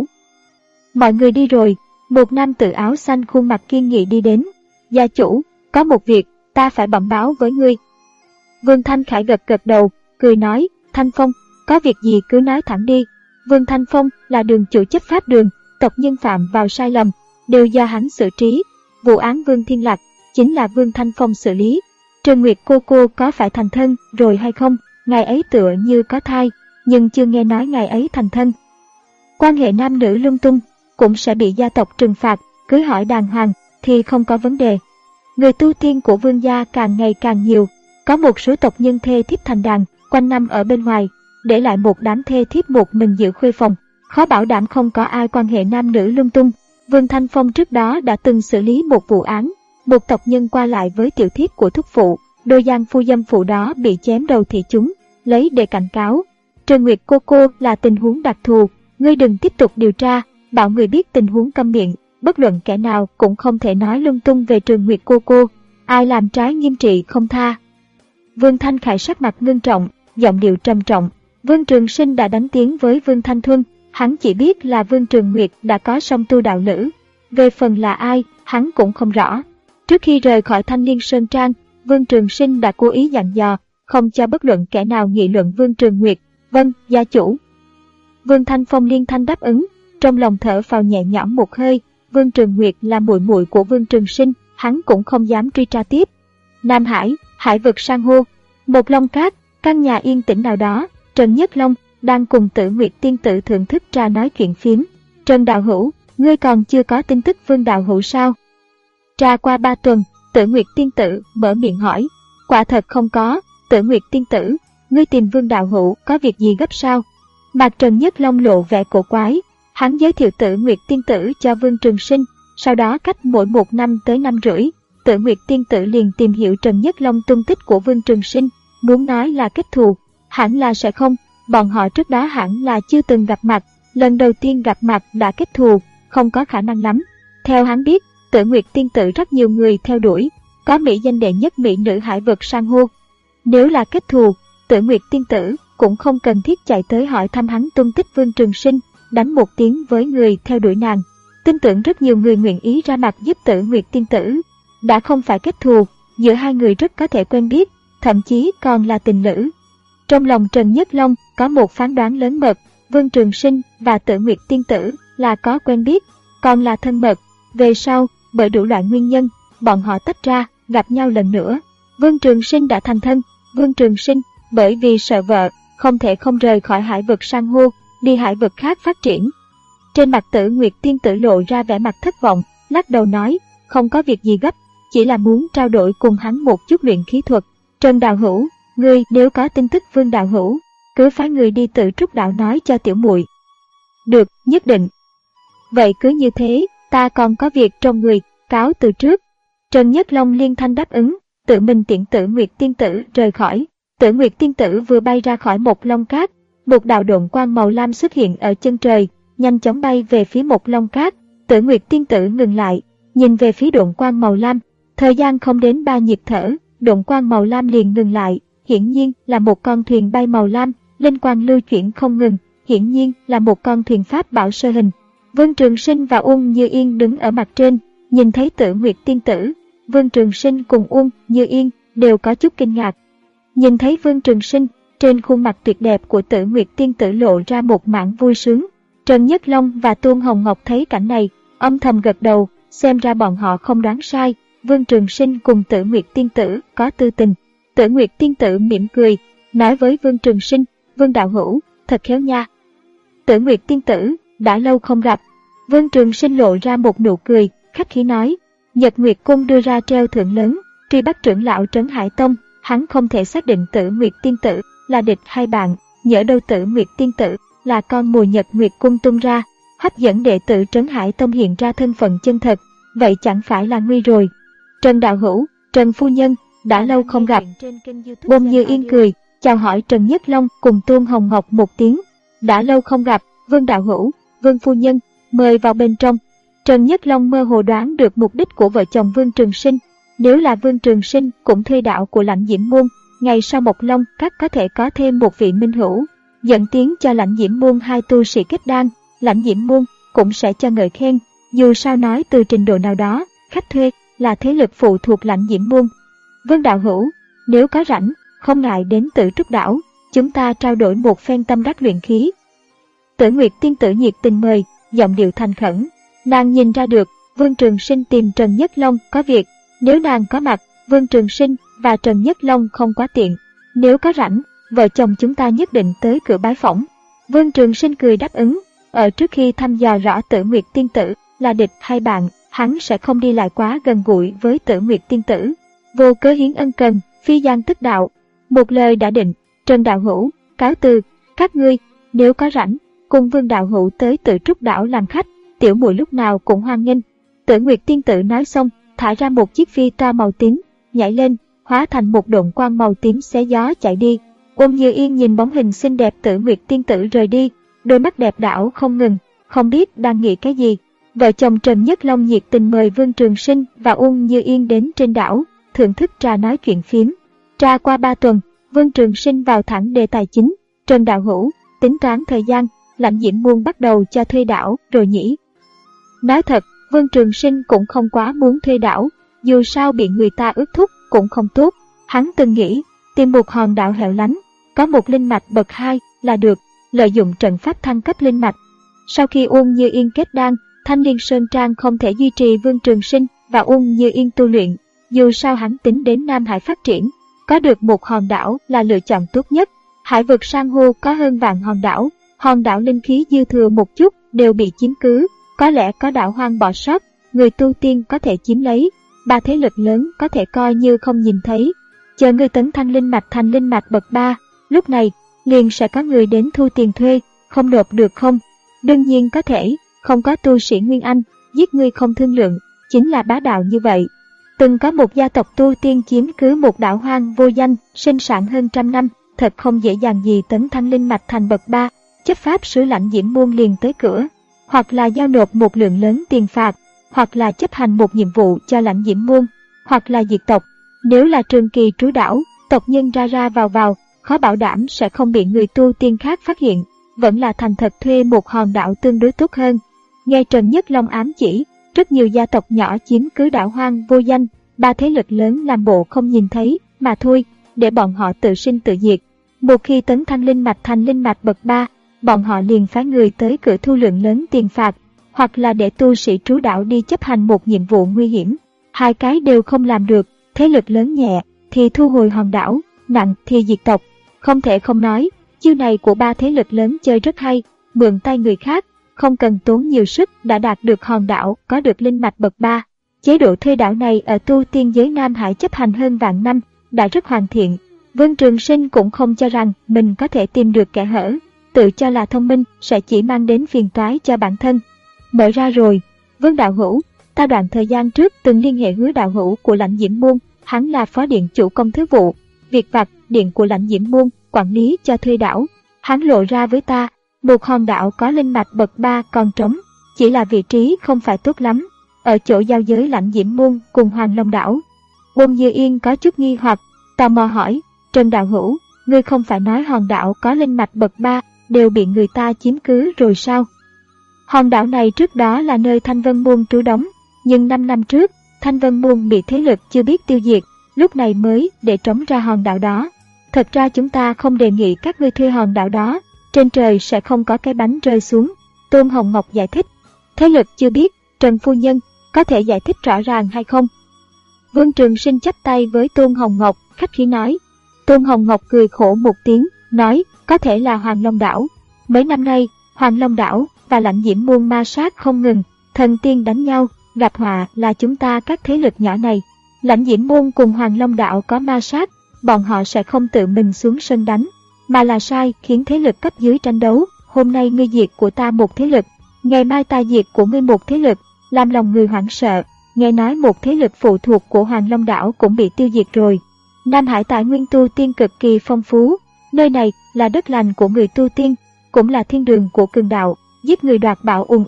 Mọi người đi rồi, một nam tử áo xanh khuôn mặt kiên nghị đi đến. Gia chủ, có một việc, ta phải bẩm báo với ngươi. Vương Thanh Khải gật gật đầu, cười nói, Thanh Phong, có việc gì cứ nói thẳng đi. Vương Thanh Phong là đường chủ chấp pháp đường, tộc nhân phạm vào sai lầm, đều do hắn xử trí. Vụ án Vương Thiên Lạc chính là Vương Thanh Phong xử lý. Trần Nguyệt cô cô có phải thành thân rồi hay không? Ngày ấy tựa như có thai, nhưng chưa nghe nói ngày ấy thành thân. Quan hệ nam nữ lung tung cũng sẽ bị gia tộc trừng phạt, cưới hỏi đàng hoàng thì không có vấn đề. Người tu tiên của Vương gia càng ngày càng nhiều, có một số tộc nhân thê thiếp thành đàn, quanh năm ở bên ngoài, để lại một đám thê thiếp một mình giữ khuê phòng, khó bảo đảm không có ai quan hệ nam nữ lung tung. Vương Thanh Phong trước đó đã từng xử lý một vụ án, một tộc nhân qua lại với tiểu thiếp của thúc phụ, đôi giang phu dâm phụ đó bị chém đầu thị chúng, lấy để cảnh cáo. Trần Nguyệt cô cô là tình huống đặc thù, ngươi đừng tiếp tục điều tra, bảo người biết tình huống câm miệng, bất luận kẻ nào cũng không thể nói lung tung về Trần Nguyệt cô cô, ai làm trái nghiêm trị không tha. Vương Thanh Khải sắc mặt ngưng trọng, giọng điệu trầm trọng. Vương Trường Sinh đã đánh tiếng với Vương Thanh Thuân, hắn chỉ biết là Vương Trường Nguyệt đã có song tu đạo lữ, về phần là ai, hắn cũng không rõ. Trước khi rời khỏi Thanh Liên Sơn Trang, Vương Trường Sinh đã cố ý dặn dò, không cho bất luận kẻ nào nghị luận Vương Trường Nguyệt. Vâng, gia chủ. Vương Thanh Phong liên thanh đáp ứng, trong lòng thở phào nhẹ nhõm một hơi. Vương Trường Nguyệt là muội muội của Vương Trường Sinh, hắn cũng không dám truy tra tiếp. Nam Hải, hải vực san hô, một Long Cát, căn nhà yên tĩnh nào đó, Trần Nhất Long đang cùng Tử Nguyệt tiên tử thưởng thức trà nói chuyện phiếm. Trần đạo hữu, ngươi còn chưa có tin tức Vương đạo hữu sao? Trà qua ba tuần, Tử Nguyệt tiên tử mở miệng hỏi. Quả thật không có, Tử Nguyệt tiên tử, ngươi tìm Vương đạo hữu có việc gì gấp sao? Mặt Trần Nhất Long lộ vẻ cổ quái, hắn giới thiệu Tử Nguyệt tiên tử cho Vương Trường Sinh, sau đó cách mỗi một năm tới năm rưỡi, Tử Nguyệt tiên tử liền tìm hiểu Trần Nhất Long tung tích của Vương Trường Sinh, muốn nói là kết thù, hẳn là sẽ không, bọn họ trước đó hẳn là chưa từng gặp mặt, lần đầu tiên gặp mặt đã kết thù, không có khả năng lắm. Theo hắn biết, Tử Nguyệt tiên tử rất nhiều người theo đuổi, có mỹ danh đệ nhất mỹ nữ hải vực san hô. Nếu là kết thù, Tử Nguyệt tiên tử cũng không cần thiết chạy tới hỏi thăm hắn tung tích Vương Trường Sinh, đánh một tiếng với người theo đuổi nàng. Tin tưởng rất nhiều người nguyện ý ra mặt giúp Tử Nguyệt tiên tử. Đã không phải kết thù, giữa hai người rất có thể quen biết, thậm chí còn là tình lữ. Trong lòng Trần Nhất Long có một phán đoán lớn mật, Vương Trường Sinh và Tử Nguyệt tiên tử là có quen biết, còn là thân mật. Về sau, bởi đủ loại nguyên nhân, bọn họ tách ra, gặp nhau lần nữa. Vương Trường Sinh đã thành thân, Vương Trường Sinh bởi vì sợ vợ, không thể không rời khỏi hải vực san hô, đi hải vực khác phát triển. Trên mặt Tử Nguyệt tiên tử lộ ra vẻ mặt thất vọng, lắc đầu nói, không có việc gì gấp, chỉ là muốn trao đổi cùng hắn một chút luyện khí thuật. Trần đạo hữu, ngươi nếu có tin tức Vương đạo hữu, cứ phái người đi Tự Trúc đạo nói cho tiểu muội. Được, nhất định. Vậy cứ như thế, ta còn có việc trong người, cáo từ trước. Trần Nhất Long liên thanh đáp ứng, tự mình tiễn Tử Nguyệt tiên tử rời khỏi. Tử Nguyệt tiên tử vừa bay ra khỏi một Long Cát, một đạo độn quang màu lam xuất hiện ở chân trời, nhanh chóng bay về phía một Long Cát. Tử Nguyệt tiên tử ngừng lại, nhìn về phía độn quang màu lam, thời gian không đến ba nhịp thở, độn quang màu lam liền ngừng lại, hiển nhiên là một con thuyền bay màu lam, linh quang lưu chuyển không ngừng, hiển nhiên là một con thuyền pháp bảo sơ hình. Vương Trường Sinh và Uông Như Yên đứng ở mặt trên, nhìn thấy Tử Nguyệt tiên tử, Vương Trường Sinh cùng Uông Như Yên đều có chút kinh ngạc. Nhìn thấy Vương Trường Sinh, trên khuôn mặt tuyệt đẹp của Tử Nguyệt tiên tử lộ ra một mảng vui sướng. Trần Nhất Long và Tôn Hồng Ngọc thấy cảnh này, âm thầm gật đầu, xem ra bọn họ không đoán sai, Vương Trường Sinh cùng Tử Nguyệt tiên tử có tư tình. Tử Nguyệt tiên tử mỉm cười, nói với Vương Trường Sinh, Vương đạo hữu, thật khéo nha. Tử Nguyệt tiên tử, đã lâu không gặp. Vương Trường Sinh lộ ra một nụ cười, khách khí nói, Nhật Nguyệt Cung đưa ra treo thưởng lớn, truy bắt trưởng lão Trấn Hải Tông, hắn không thể xác định Tử Nguyệt tiên tử là địch hay bạn, nhỡ đâu Tử Nguyệt tiên tử là con mồi Nhật Nguyệt Cung tung ra, hấp dẫn đệ tử Trấn Hải Tông hiện ra thân phận chân thật, vậy chẳng phải là nguy rồi. Trần đạo hữu, Trần phu nhân, đã lâu không gặp. Bông Như Yên cười, chào hỏi Trần Nhất Long cùng Tôn Hồng Ngọc một tiếng. Đã lâu không gặp, Vương đạo hữu, Vương phu nhân, mời vào bên trong. Trần Nhất Long mơ hồ đoán được mục đích của vợ chồng Vương Trường Sinh. Nếu là Vương Trường Sinh cũng thuê đạo của Lãnh Diễm Môn, ngày sau Mộc Long Các có thể có thêm một vị minh hữu, dẫn tiến cho Lãnh Diễm Môn hai tu sĩ kết đan. Lãnh Diễm Môn cũng sẽ cho ngợi khen. Dù sao nói từ trình độ nào đó, khách thuê là thế lực phụ thuộc Lãnh Diễm Môn. Vương đạo hữu, nếu có rảnh, không ngại đến Tử Trúc đảo, chúng ta trao đổi một phen tâm đắc luyện khí. Tử Nguyệt tiên tử nhiệt tình mời, giọng điệu thành khẩn. Nàng nhìn ra được, Vương Trường Sinh tìm Trần Nhất Long có việc. Nếu nàng có mặt, Vương Trường Sinh và Trần Nhất Long không quá tiện. Nếu có rảnh, vợ chồng chúng ta nhất định tới cửa bái phỏng. Vương Trường Sinh cười đáp ứng. Ở trước khi thăm dò rõ Tử Nguyệt tiên tử là địch hay bạn, hắn sẽ không đi lại quá gần gũi với Tử Nguyệt tiên tử. Vô cớ hiến ân cần, phi gian tức đạo. Một lời đã định. Trần đạo hữu, cáo từ, các ngươi nếu có rảnh, cùng Vương đạo hữu tới Tử Trúc đảo làm khách, tiểu muội lúc nào cũng hoan nghênh. Tử Nguyệt tiên tử nói xong, thả ra một chiếc phi toa màu tím, nhảy lên, hóa thành một độn quang màu tím xé gió chạy đi. Ôn Như Yên nhìn bóng hình xinh đẹp Tử Nguyệt tiên tử rời đi, đôi mắt đẹp đảo không ngừng, không biết đang nghĩ cái gì. Vợ chồng Trần Nhất Long nhiệt tình mời Vương Trường Sinh và Ôn Như Yên đến trên đảo, thưởng thức trà nói chuyện phiếm. Trà qua ba tuần, Vương Trường Sinh vào thẳng đề tài chính. Trần đạo hữu, tính toán thời gian, Lãnh Diễm Môn bắt đầu cho thuê đảo rồi nhỉ? Nói thật, Vương Trường Sinh cũng không quá muốn thuê đảo, dù sao bị người ta ước thúc cũng không tốt. Hắn từng nghĩ, tìm một hòn đảo hẻo lánh, có một linh mạch bậc hai là được, lợi dụng trận pháp thăng cấp linh mạch. Sau khi Uông Như Yên kết đan, Thanh Liên Sơn Trang không thể duy trì Vương Trường Sinh và Uông Như Yên tu luyện. Dù sao hắn tính đến Nam Hải phát triển, có được một hòn đảo là lựa chọn tốt nhất. Hải vực san hô có hơn vạn hòn đảo, hòn đảo linh khí dư thừa một chút đều bị chiếm cứ. Có lẽ có đảo hoang bỏ sót, người tu tiên có thể chiếm lấy, ba thế lực lớn có thể coi như không nhìn thấy. Chờ người tấn thăng linh mạch thành linh mạch bậc ba, lúc này liền sẽ có người đến thu tiền thuê, không nộp được không? Đương nhiên có thể, không có tu sĩ Nguyên Anh, giết người không thương lượng, chính là bá đạo như vậy. Từng có một gia tộc tu tiên chiếm cứ một đảo hoang vô danh, sinh sản hơn trăm năm, thật không dễ dàng gì tấn thăng linh mạch thành bậc ba, chấp pháp sứ Lãnh Diễm Môn liền tới cửa. Hoặc là giao nộp một lượng lớn tiền phạt, hoặc là chấp hành một nhiệm vụ cho Lãnh Diễm Môn, hoặc là diệt tộc. Nếu là trường kỳ trú đảo, tộc nhân ra ra vào vào, khó bảo đảm sẽ không bị người tu tiên khác phát hiện, vẫn là thành thật thuê một hòn đảo tương đối tốt hơn. Nghe Trần Nhất Long ám chỉ, rất nhiều gia tộc nhỏ chiếm cứ đảo hoang vô danh, ba thế lực lớn làm bộ không nhìn thấy, mà thôi, để bọn họ tự sinh tự diệt. Một khi tấn thăng linh mạch thành linh mạch bậc ba, bọn họ liền phái người tới cửa thu lượng lớn tiền phạt, hoặc là để tu sĩ trú đảo đi chấp hành một nhiệm vụ nguy hiểm. Hai cái đều không làm được, thế lực lớn nhẹ thì thu hồi hòn đảo, nặng thì diệt tộc. Không thể không nói, chiêu này của ba thế lực lớn chơi rất hay, mượn tay người khác, không cần tốn nhiều sức đã đạt được hòn đảo có được linh mạch bậc ba. Chế độ thuê đảo này ở tu tiên giới Nam Hải chấp hành hơn vạn năm, đã rất hoàn thiện. Vương Trường Sinh cũng không cho rằng mình có thể tìm được kẽ hở, tự cho là thông minh sẽ chỉ mang đến phiền toái cho bản thân. Mở ra rồi, Vương đạo hữu, ta đoạn thời gian trước từng liên hệ Hứa đạo hữu của Lãnh Diễm Môn, hắn là phó điện chủ công thứ vụ, việc vặt điện của Lãnh Diễm Môn quản lý cho thuê đảo. Hắn lộ ra với ta, một hòn đảo có linh mạch bậc ba còn trống, chỉ là vị trí không phải tốt lắm, ở chỗ giao giới Lãnh Diễm Môn cùng Hoàng Long đảo. Ôn Như Yên có chút nghi hoặc, tò mò hỏi, Trần đạo hữu, ngươi không phải nói hòn đảo có linh mạch bậc ba đều bị người ta chiếm cứ rồi sao? Hòn đảo này trước đó là nơi Thanh Vân Môn trú đóng, nhưng năm năm trước, Thanh Vân Môn bị thế lực chưa biết tiêu diệt, lúc này mới để trống ra hòn đảo đó. Thật ra chúng ta không đề nghị các ngươi thuê hòn đảo đó, trên trời sẽ không có cái bánh rơi xuống. Tôn Hồng Ngọc giải thích, thế lực chưa biết, Trần phu nhân, có thể giải thích rõ ràng hay không? Vương Trường Sinh chắp tay với Tôn Hồng Ngọc, khách khí nói. Tôn Hồng Ngọc cười khổ một tiếng, nói, có thể là Hoàng Long đảo. Mấy năm nay, Hoàng Long đảo và Lãnh Diễm Môn ma sát không ngừng, thần tiên đánh nhau, gặp họa là chúng ta các thế lực nhỏ này. Lãnh Diễm Môn cùng Hoàng Long đạo có ma sát, bọn họ sẽ không tự mình xuống sân đánh, mà là sai khiến thế lực cấp dưới tranh đấu. Hôm nay ngươi diệt của ta một thế lực, ngày mai ta diệt của ngươi một thế lực, làm lòng người hoảng sợ. Nghe nói một thế lực phụ thuộc của Hoàng Long đảo cũng bị tiêu diệt rồi. Nam Hải tài nguyên tu tiên cực kỳ phong phú, nơi này là đất lành của người tu tiên, cũng là thiên đường của cường đạo, giết người đoạt bảo ùn ùn,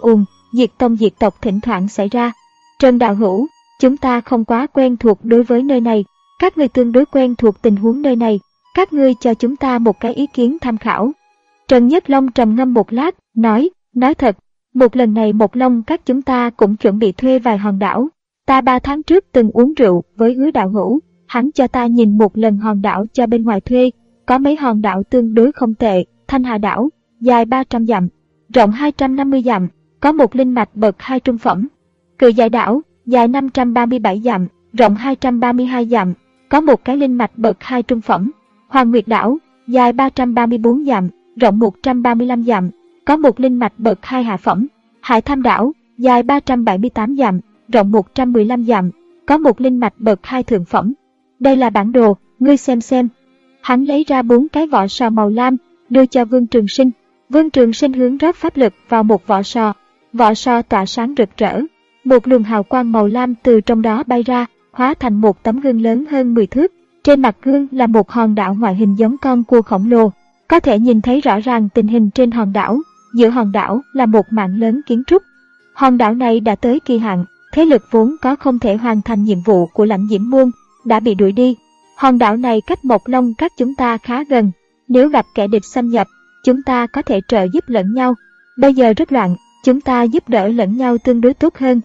diệt tông diệt tộc thỉnh thoảng xảy ra. Trần đạo hữu, chúng ta không quá quen thuộc đối với nơi này, các ngươi tương đối quen thuộc tình huống nơi này, các ngươi cho chúng ta một cái ý kiến tham khảo. Trần Nhất Long trầm ngâm một lát, nói, nói thật, một lần này Một Long các chúng ta cũng chuẩn bị thuê vài hòn đảo. Ta ba tháng trước từng uống rượu với Hứa đạo hữu, hắn cho ta nhìn một lần hòn đảo cho bên ngoài thuê, có mấy hòn đảo tương đối không tệ. Thanh Hà đảo, dài ba trăm dặm, rộng hai trăm năm mươi dặm, có một linh mạch bậc hai trung phẩm. Cự Giải đảo, dài năm trăm ba mươi bảy dặm, rộng hai trăm ba mươi hai dặm, có một cái linh mạch bậc hai trung phẩm. Hoàng Nguyệt đảo, dài ba trăm ba mươi bốn dặm, rộng một trăm ba mươi lăm dặm, có một linh mạch bậc hai hạ phẩm. Hải Tham đảo, dài ba trăm bảy mươi tám dặm, rộng một trăm mười lăm dặm, có một linh mạch bậc hai thượng phẩm. Đây là bản đồ, ngươi xem xem. Hắn lấy ra bốn cái vỏ sò màu lam, đưa cho Vương Trường Sinh. Vương Trường Sinh hướng rót pháp lực vào một vỏ sò, vỏ sò tỏa sáng rực rỡ, một luồng hào quang màu lam từ trong đó bay ra, hóa thành một tấm gương lớn hơn mười thước. Trên mặt gương là một hòn đảo ngoại hình giống con cua khổng lồ, có thể nhìn thấy rõ ràng tình hình trên hòn đảo. Giữa hòn đảo là một mạng lớn kiến trúc. Hòn đảo này đã tới kỳ hạn, thế lực vốn có không thể hoàn thành nhiệm vụ của Lãnh Diễm Môn đã bị đuổi đi. Hòn đảo này cách Mộc Long các chúng ta khá gần, nếu gặp kẻ địch xâm nhập, chúng ta có thể trợ giúp lẫn nhau. Bây giờ rất loạn, chúng ta giúp đỡ lẫn nhau tương đối tốt hơn.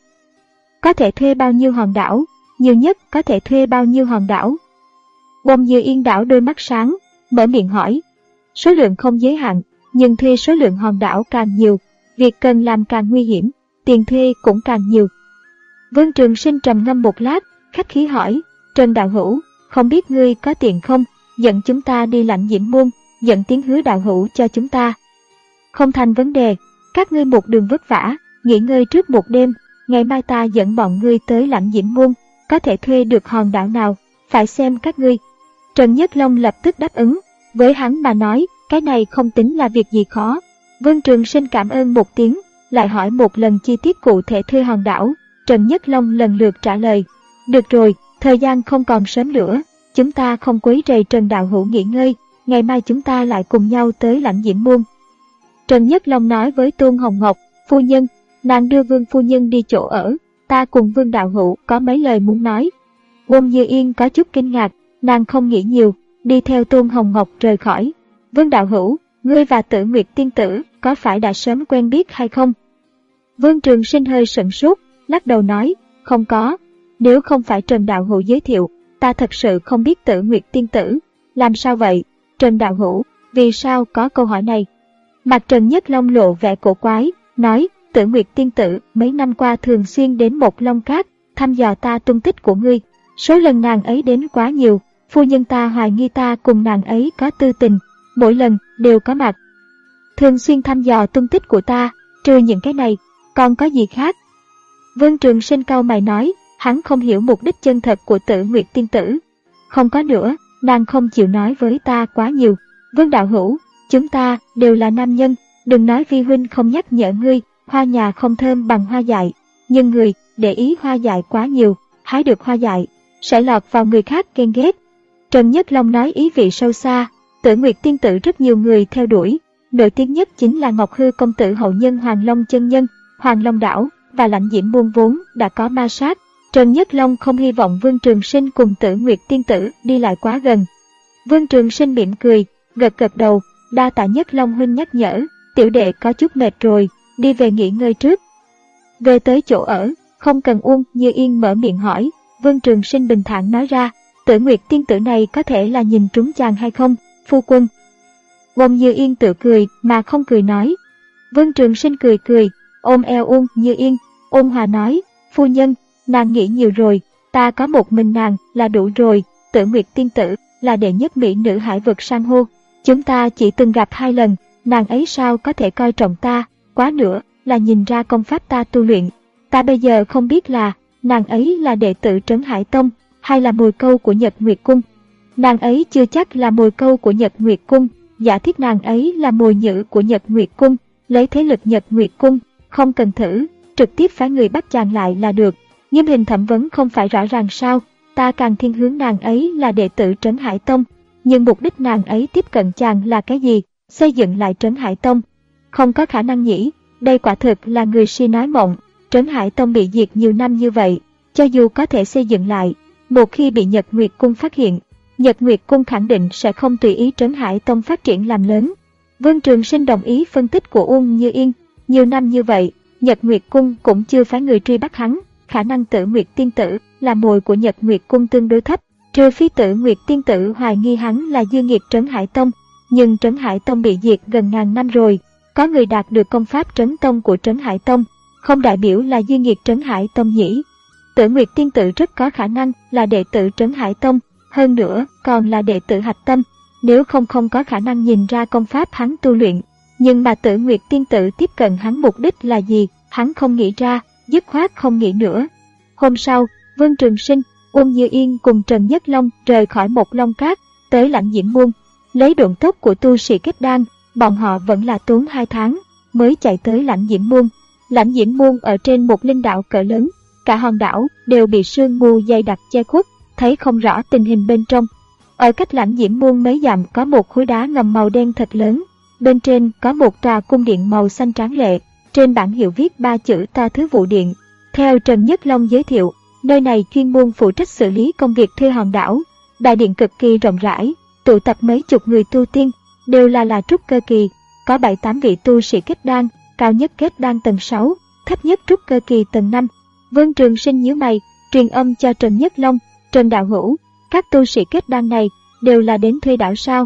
Có thể thuê bao nhiêu hòn đảo? Nhiều nhất có thể thuê bao nhiêu hòn đảo? Bông Dư Yên đảo đôi mắt sáng, mở miệng hỏi. Số lượng không giới hạn, nhưng thuê số lượng hòn đảo càng nhiều, việc cần làm càng nguy hiểm, tiền thuê cũng càng nhiều. Vương Trường Sinh trầm ngâm một lát, khách khí hỏi, Trần đạo hữu, không biết ngươi có tiền không, dẫn chúng ta đi Lãnh Diễm Môn, dẫn tiếng Hứa đạo hữu cho chúng ta. Không thành vấn đề, các ngươi một đường vất vả, nghỉ ngơi trước một đêm, ngày mai ta dẫn bọn ngươi tới Lãnh Diễm Môn, có thể thuê được hòn đảo nào, phải xem các ngươi. Trần Nhất Long lập tức đáp ứng, với hắn mà nói, cái này không tính là việc gì khó. Vương Trường Sinh cảm ơn một tiếng, lại hỏi một lần chi tiết cụ thể thuê hòn đảo. Trần Nhất Long lần lượt trả lời, được rồi, thời gian không còn sớm nữa, chúng ta không quấy rầy Trần đạo hữu nghỉ ngơi, ngày mai chúng ta lại cùng nhau tới Lãnh Diễm Môn. Trần Nhất Long nói với Tôn Hồng Ngọc, phu nhân, nàng đưa Vương phu nhân đi chỗ ở, ta cùng Vương đạo hữu có mấy lời muốn nói. Bông Dư Yên có chút kinh ngạc, nàng không nghĩ nhiều, đi theo Tôn Hồng Ngọc rời khỏi. Vương đạo hữu, ngươi và Tử Nguyệt tiên tử có phải đã sớm quen biết hay không? Vương Trường Sinh hơi sửng sốt, lắc đầu nói, không có, nếu không phải Trần đạo hữu giới thiệu, ta thật sự không biết Tử Nguyệt tiên tử. Làm sao vậy, Trần đạo hữu, vì sao có câu hỏi này? Mặt Trần Nhất Long lộ vẻ cổ quái, nói, Tử Nguyệt tiên tử mấy năm qua thường xuyên đến Mộc Long Các, thăm dò ta tung tích của ngươi. Số lần nàng ấy đến quá nhiều, phu nhân ta hoài nghi ta cùng nàng ấy có tư tình, mỗi lần đều có mặt. Thường xuyên thăm dò tung tích của ta, trừ những cái này, còn có gì khác? Vương Trường Sinh cau mày nói, hắn không hiểu mục đích chân thật của Tử Nguyệt tiên tử. Không có nữa, nàng không chịu nói với ta quá nhiều. Vương đạo hữu, chúng ta đều là nam nhân, đừng nói vi huynh không nhắc nhở ngươi, hoa nhà không thơm bằng hoa dại, nhưng người để ý hoa dại quá nhiều, hái được hoa dại sẽ lọt vào người khác ghen ghét. Trần Nhất Long nói ý vị sâu xa, Tử Nguyệt tiên tử rất nhiều người theo đuổi, nổi tiếng nhất chính là Ngọc Hư công tử hậu nhân Hoàng Long chân nhân, Hoàng Long đảo và Lãnh Diễm Môn vốn đã có ma sát. Trần Nhất Long không hy vọng Vương Trường Sinh cùng Tử Nguyệt tiên tử đi lại quá gần. Vương Trường Sinh mỉm cười, gật gật đầu, đa tạ Nhất Long huynh nhắc nhở, tiểu đệ có chút mệt rồi, đi về nghỉ ngơi trước. Về tới chỗ ở, không cần Uông Như Yên mở miệng hỏi, Vương Trường Sinh bình thản nói ra, Tử Nguyệt tiên tử này có thể là nhìn trúng chàng hay không, phu quân? Uông Như Yên tự cười mà không cười nói. Vương Trường Sinh cười cười, ôm eo Uông Như Yên, ôn hòa nói, phu nhân, nàng nghĩ nhiều rồi, ta có một mình nàng là đủ rồi, Tử Nguyệt tiên tử là đệ nhất mỹ nữ hải vực san hô, chúng ta chỉ từng gặp hai lần, nàng ấy sao có thể coi trọng ta, quá nữa là nhìn ra công pháp ta tu luyện. Ta bây giờ không biết là nàng ấy là đệ tử Trấn Hải Tông hay là mồi câu của Nhật Nguyệt Cung. Nàng ấy chưa chắc là mồi câu của Nhật Nguyệt Cung, giả thiết nàng ấy là mồi nhữ của Nhật Nguyệt Cung, lấy thế lực Nhật Nguyệt Cung, không cần thử, trực tiếp phái người bắt chàng lại là được. Nghiêm hình thẩm vấn không phải rõ ràng sao? Ta càng thiên hướng nàng ấy là đệ tử Trấn Hải Tông, nhưng mục đích nàng ấy tiếp cận chàng là cái gì? Xây dựng lại Trấn Hải Tông? Không có khả năng nhỉ? Đây quả thực là người si nói mộng. Trấn Hải Tông bị diệt nhiều năm như vậy, cho dù có thể xây dựng lại, một khi bị Nhật Nguyệt Cung phát hiện, Nhật Nguyệt Cung khẳng định sẽ không tùy ý Trấn Hải Tông phát triển làm lớn. Vương Trường Sinh đồng ý phân tích của Uông Như Yên. Nhiều năm như vậy, Nhật Nguyệt Cung cũng chưa phái người truy bắt hắn, khả năng Tử Nguyệt Tiên Tử là mồi của Nhật Nguyệt Cung tương đối thấp, trừ phi Tử Nguyệt Tiên Tử hoài nghi hắn là dư nghiệt Trấn Hải Tông. Nhưng Trấn Hải Tông bị diệt gần ngàn năm rồi, có người đạt được công pháp Trấn Tông của Trấn Hải Tông, không đại biểu là dư nghiệt Trấn Hải Tông nhỉ. Tử Nguyệt Tiên Tử rất có khả năng là đệ tử Trấn Hải Tông, hơn nữa còn là đệ tử hạch tâm, nếu không không có khả năng nhìn ra công pháp hắn tu luyện. Nhưng mà Tử Nguyệt Tiên Tử tiếp cận hắn mục đích là gì, hắn không nghĩ ra, dứt khoát không nghĩ nữa. Hôm sau, Vương Trường Sinh, Uông Như Yên cùng Trần Nhất Long rời khỏi Một Long Các, tới Lãnh Diễm Môn. Lấy độn tốc của tu sĩ kết đan, bọn họ vẫn là tốn hai tháng mới chạy tới Lãnh Diễm Môn. Lãnh Diễm Môn ở trên một linh đảo cỡ lớn, cả hòn đảo đều bị sương mù dày đặc che khuất, thấy không rõ tình hình bên trong. Ở cách Lãnh Diễm Môn mấy dặm có một khối đá ngầm màu đen thật lớn, bên trên có một tòa cung điện màu xanh tráng lệ, trên bảng hiệu viết ba chữ to Thứ Vụ Điện. Theo Trần Nhất Long giới thiệu, nơi này chuyên môn phụ trách xử lý công việc thuê hòn đảo. Đại điện cực kỳ rộng rãi, tụ tập mấy chục người tu tiên, đều là là trúc cơ kỳ, có bảy tám vị tu sĩ kết đan, cao nhất kết đan tầng sáu, thấp nhất trúc cơ kỳ tầng năm. Vương Trường Sinh nhíu mày, truyền âm cho Trần Nhất Long, Trần đạo hữu, các tu sĩ kết đan này đều là đến thuê đảo sao?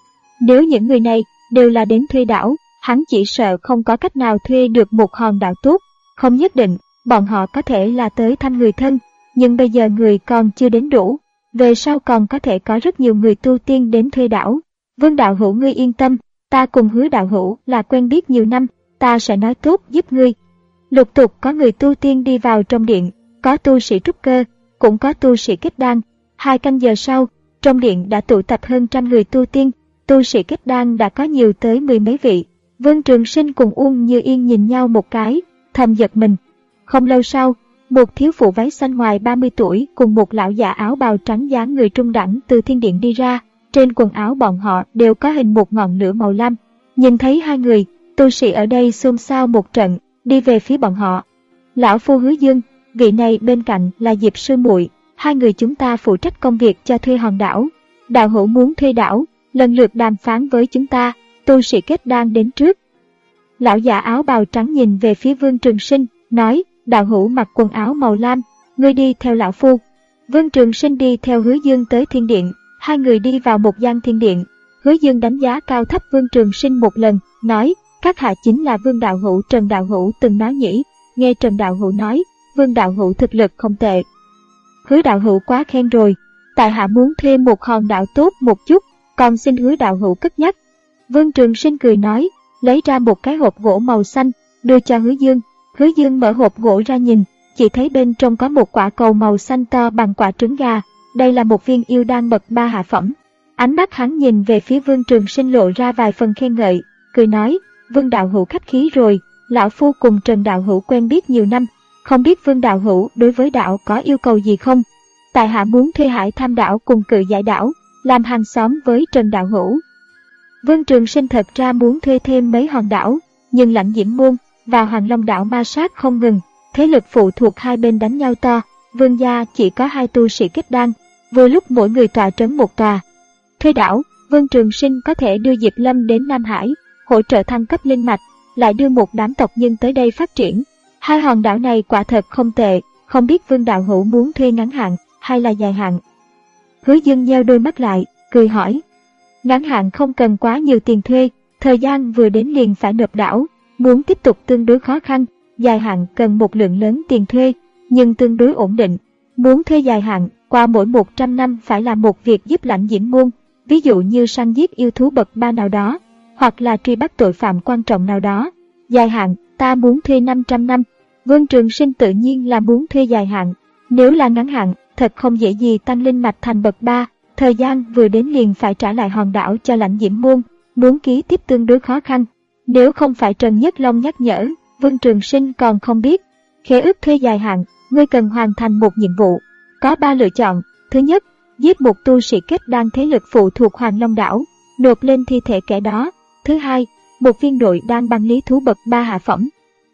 Nếu những người này đều là đến thuê đảo, hắn chỉ sợ không có cách nào thuê được một hòn đảo tốt. Không nhất định, bọn họ có thể là tới thăm người thân, nhưng bây giờ người còn chưa đến đủ, về sau còn có thể có rất nhiều người tu tiên đến thuê đảo. Vương đạo hữu ngươi yên tâm, ta cùng Hứa đạo hữu là quen biết nhiều năm, ta sẽ nói tốt giúp ngươi. Lục tục có người tu tiên đi vào trong điện, có tu sĩ trúc cơ, cũng có tu sĩ kết đan. Hai canh giờ sau, trong điện đã tụ tập hơn trăm người tu tiên, tu sĩ kết đan đã có nhiều tới mười mấy vị. Vương Trường Sinh cùng Uông Như Yên nhìn nhau một cái, thầm giật mình. Không lâu sau, một thiếu phụ váy xanh ngoài ba mươi tuổi cùng một lão già áo bào trắng dáng người trung đẳng từ thiên điện đi ra, trên quần áo bọn họ đều có hình một ngọn lửa màu lam. Nhìn thấy hai người, tu sĩ ở đây xôn xao một trận, đi về phía bọn họ. Lão phu Hứa Dương, vị này bên cạnh là Diệp sư muội, hai người chúng ta phụ trách công việc cho thuê hòn đảo. Đạo hữu muốn thuê đảo, lần lượt đàm phán với chúng ta. Tu sĩ kết đan đến trước. Lão già áo bào trắng nhìn về phía Vương Trường Sinh, nói, đạo hữu mặc quần áo màu lam, ngươi đi theo lão phu. Vương Trường Sinh đi theo Hứa Dương tới thiên điện, hai người đi vào một gian thiên điện. Hứa Dương đánh giá cao thấp Vương Trường Sinh một lần, nói, các hạ chính là Vương đạo hữu Trần đạo hữu từng nói nhỉ. Nghe Trần đạo hữu nói, Vương đạo hữu thực lực không tệ. Hứa đạo hữu quá khen rồi, tại hạ muốn thuê một hòn đảo tốt một chút, còn xin Hứa đạo hữu cất nhắc. Vương Trường Sinh cười nói, lấy ra một cái hộp gỗ màu xanh, đưa cho Hứa Dương. Hứa Dương mở hộp gỗ ra nhìn, chỉ thấy bên trong có một quả cầu màu xanh to bằng quả trứng gà. Đây là một viên yêu đan bậc ba hạ phẩm. Ánh mắt hắn nhìn về phía Vương Trường Sinh lộ ra vài phần khen ngợi, cười nói, Vương đạo hữu khách khí rồi, lão phu cùng Trần đạo hữu quen biết nhiều năm, không biết Vương đạo hữu đối với đảo có yêu cầu gì không? Tại hạ muốn thuê Hải Tham đảo cùng Cự Giải đảo, làm hàng xóm với Trần đạo hữu. Vương Trường Sinh thật ra muốn thuê thêm mấy hòn đảo, nhưng Lãnh Diễm Môn và Hoàng Long đảo ma sát không ngừng, thế lực phụ thuộc hai bên đánh nhau to, Vương gia chỉ có hai tu sĩ kết đan, vừa lúc mỗi người tọa trấn một tòa. Thuê đảo, Vương Trường Sinh có thể đưa Diệp Lâm đến Nam Hải, hỗ trợ thăng cấp linh mạch, lại đưa một đám tộc nhân tới đây phát triển. Hai hòn đảo này quả thật không tệ, không biết Vương đạo hữu muốn thuê ngắn hạn hay là dài hạn. Hứa Dương nheo đôi mắt lại, cười hỏi. Ngắn hạn không cần quá nhiều tiền thuê, thời gian vừa đến liền phải nộp đảo, muốn tiếp tục tương đối khó khăn. Dài hạn cần một lượng lớn tiền thuê, nhưng tương đối ổn định. Muốn thuê dài hạn, qua mỗi một trăm năm phải làm một việc giúp Lãnh Diễm Môn, ví dụ như săn giết yêu thú bậc ba nào đó, hoặc là truy bắt tội phạm quan trọng nào đó. Dài hạn, ta muốn thuê năm trăm năm. Vương Trường Sinh tự nhiên là muốn thuê dài hạn. Nếu là ngắn hạn, thật không dễ gì tăng linh mạch thành bậc ba, thời gian vừa đến liền phải trả lại hòn đảo cho Lãnh Diễm Môn, muốn ký tiếp tương đối khó khăn. Nếu không phải Trần Nhất Long nhắc nhở, Vương Trường Sinh còn không biết. Khế ước thuê dài hạn, ngươi cần hoàn thành một nhiệm vụ. Có ba lựa chọn. Thứ nhất, giết một tu sĩ kết đan thế lực phụ thuộc Hoàng Long đảo, nộp lên thi thể kẻ đó. Thứ hai, một viên nội đan băng lý thú bậc ba hạ phẩm,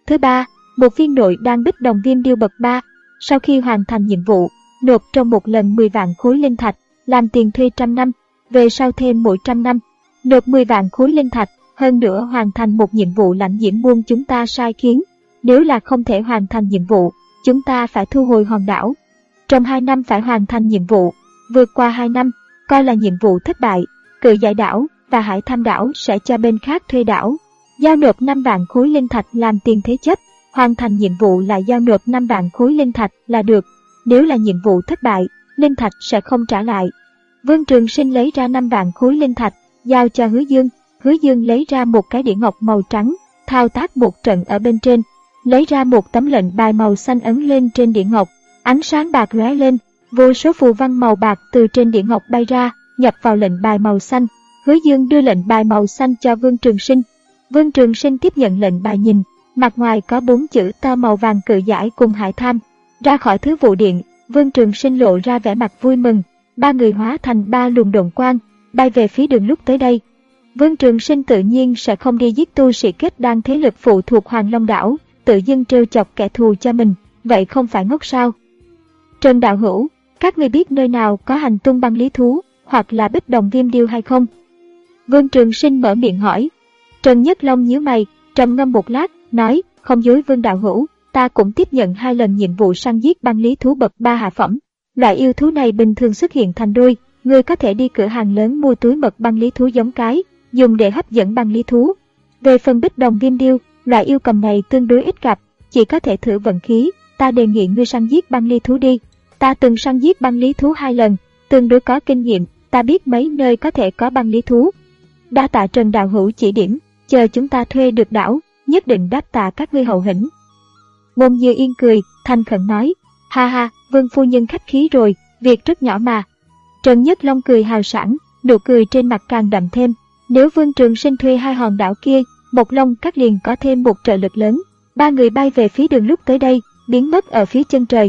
Thứ ba, một viên nội đan bích đồng viêm điêu bậc ba, sau khi hoàn thành nhiệm vụ, nộp trong một lần mười vạn khối linh thạch, làm tiền thuê trăm năm, về sau thêm mỗi trăm năm, nộp mười vạn khối linh thạch, hơn nữa hoàn thành một nhiệm vụ lãnh diễm buông chúng ta sai khiến. Nếu là không thể hoàn thành nhiệm vụ, chúng ta phải thu hồi hòn đảo. Trong hai năm phải hoàn thành nhiệm vụ, vượt qua hai năm, coi là nhiệm vụ thất bại, cự giải đảo và hải tham đảo sẽ cho bên khác thuê đảo. Giao nộp năm vạn khối linh thạch làm tiền thế chấp, hoàn thành nhiệm vụ là giao nộp năm vạn khối linh thạch là được. Nếu là nhiệm vụ thất bại, linh thạch sẽ không trả lại. Vương Trường Sinh lấy ra năm vạn khối linh thạch, giao cho Hứa Dương. Hứa Dương lấy ra một cái đĩa ngọc màu trắng, thao tác một trận ở bên trên, lấy ra một tấm lệnh bài màu xanh ấn lên trên đĩa ngọc, ánh sáng bạc lóe lên, vô số phù văn màu bạc từ trên đĩa ngọc bay ra, nhập vào lệnh bài màu xanh. Hứa Dương đưa lệnh bài màu xanh cho Vương Trường Sinh. Vương Trường Sinh tiếp nhận lệnh bài nhìn, mặt ngoài có bốn chữ to màu vàng cự giải cùng hải tham. Ra khỏi thứ vụ điện, Vương Trường Sinh lộ ra vẻ mặt vui mừng, ba người hóa thành ba luồng độn quang, bay về phía đường lúc tới đây. Vương Trường Sinh tự nhiên sẽ không đi giết tu sĩ kết đan thế lực phụ thuộc Hoàng Long đảo, tự dưng trêu chọc kẻ thù cho mình, vậy không phải ngốc sao? Trần đạo hữu, các người biết nơi nào có hành tung băng lý thú, hoặc là bích đồng viêm điêu hay không? Vương Trường Sinh mở miệng hỏi. Trần Nhất Long nhíu mày, trầm ngâm một lát, nói, không dối Vương đạo hữu, ta cũng tiếp nhận hai lần nhiệm vụ săn giết băng lý thú bậc ba hạ phẩm. Loại yêu thú này bình thường xuất hiện thành đôi, người có thể đi cửa hàng lớn mua túi mật băng lý thú giống cái, dùng để hấp dẫn băng lý thú. Về phần bích đồng viêm điêu, loại yêu cầm này tương đối ít gặp, chỉ có thể thử vận khí, ta đề nghị ngươi săn giết băng lý thú đi. Ta từng săn giết băng lý thú hai lần, tương đối có kinh nghiệm, ta biết mấy nơi có thể có băng lý thú. Đa tạ Trần đạo hữu chỉ điểm, chờ chúng ta thuê được đảo, nhất định đáp tạ các ngươi hậu hĩnh. Ngôn Dư Yên cười, thành khẩn nói, ha ha, Vương phu nhân khách khí rồi, việc rất nhỏ mà. Trần Nhất Long cười hào sảng, nụ cười trên mặt càng đậm thêm. Nếu Vương Trường Sinh thuê hai hòn đảo kia, Mộc Long Các liền có thêm một trợ lực lớn. Ba người bay về phía đường lúc tới đây, biến mất ở phía chân trời.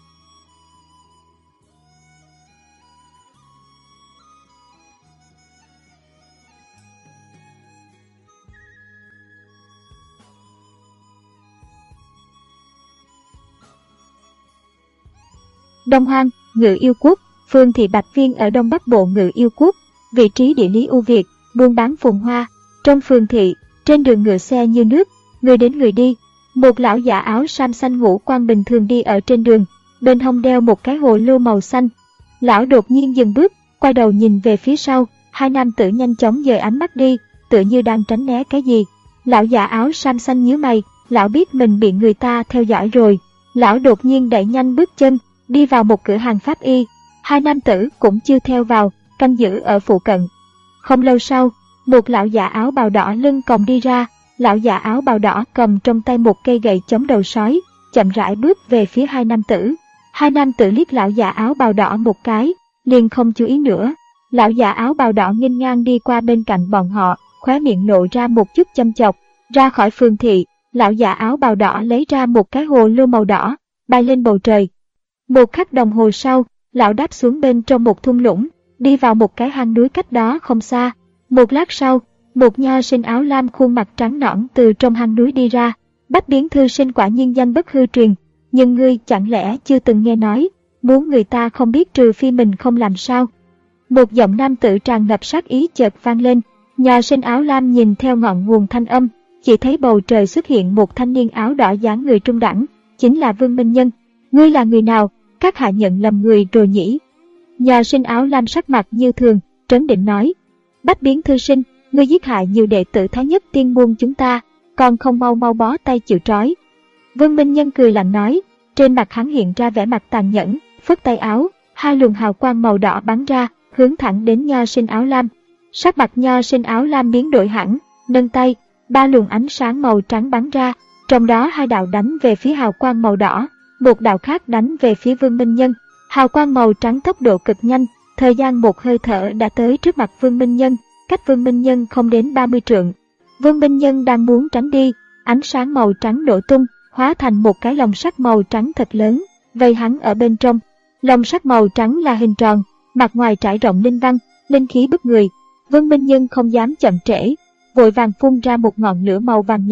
Đông Hoang, Ngự Yêu Quốc, Phương thị Bạch Viên ở đông bắc bộ Ngự Yêu Quốc, vị trí địa lý ưu việt, buôn bán phồn hoa. Trong phường thị, trên đường ngựa xe như nước, người đến người đi. Một lão giả áo sam xanh ngũ quan bình thường đi ở trên đường, bên hông đeo một cái hồ lô màu xanh. Lão đột nhiên dừng bước, quay đầu nhìn về phía sau, hai nam tử nhanh chóng dời ánh mắt đi, tựa như đang tránh né cái gì. Lão giả áo sam xanh nhíu mày, lão biết mình bị người ta theo dõi rồi. Lão đột nhiên đẩy nhanh bước chân, đi vào một cửa hàng pháp y. Hai nam tử cũng chưa theo vào, canh giữ ở phụ cận. Không lâu sau, một lão giả áo bào đỏ lưng còng đi ra. Lão giả áo bào đỏ cầm trong tay một cây gậy chống đầu sói, chậm rãi bước về phía hai nam tử. Hai nam tử liếc lão giả áo bào đỏ một cái, liền không chú ý nữa. Lão giả áo bào đỏ nghênh ngang đi qua bên cạnh bọn họ, khóe miệng lộ ra một chút châm chọc. Ra khỏi phường thị, lão giả áo bào đỏ lấy ra một cái hồ lô màu đỏ, bay lên bầu trời. Một khắc đồng hồ sau, lão đáp xuống bên trong một thung lũng, đi vào một cái hang núi cách đó không xa. Một lát sau, một nho sinh áo lam khuôn mặt trắng nõn từ trong hang núi đi ra. Bách Biến Thư Sinh quả nhiên danh bất hư truyền, nhưng ngươi chẳng lẽ chưa từng nghe nói, muốn người ta không biết trừ phi mình không làm sao? Một giọng nam tử tràn ngập sát ý chợt vang lên. Nho sinh áo lam nhìn theo ngọn nguồn thanh âm, chỉ thấy bầu trời xuất hiện một thanh niên áo đỏ dáng người trung đẳng, chính là Vương Minh Nhân. Ngươi là người nào? Các hạ nhận lầm người rồi nhỉ? Nho sinh áo lam sắc mặt như thường, trấn định nói. Bách Biến Thư Sinh, ngươi giết hại nhiều đệ tử Thái Nhất Tiên môn chúng ta, còn không mau mau bó tay chịu trói. Vương Minh Nhân cười lạnh nói, trên mặt hắn hiện ra vẻ mặt tàn nhẫn, phất tay áo, hai luồng hào quang màu đỏ bắn ra, hướng thẳng đến nho sinh áo lam. Sắc mặt nho sinh áo lam biến đổi hẳn, nâng tay, ba luồng ánh sáng màu trắng bắn ra, trong đó hai đạo đánh về phía hào quang màu đỏ, một đạo khác đánh về phía Vương Minh Nhân. Hào quang màu trắng tốc độ cực nhanh, thời gian một hơi thở đã tới trước mặt Vương Minh Nhân, cách Vương Minh Nhân không đến ba mươi trượng. Vương Minh Nhân đang muốn tránh đi, ánh sáng màu trắng nổ tung, hóa thành một cái lồng sắt màu trắng thật lớn, vây hắn ở bên trong. Lồng sắt màu trắng là hình tròn, mặt ngoài trải rộng linh văn, linh khí bức người. Vương Minh Nhân không dám chậm trễ, vội vàng phun ra một ngọn lửa màu vàng nhạt,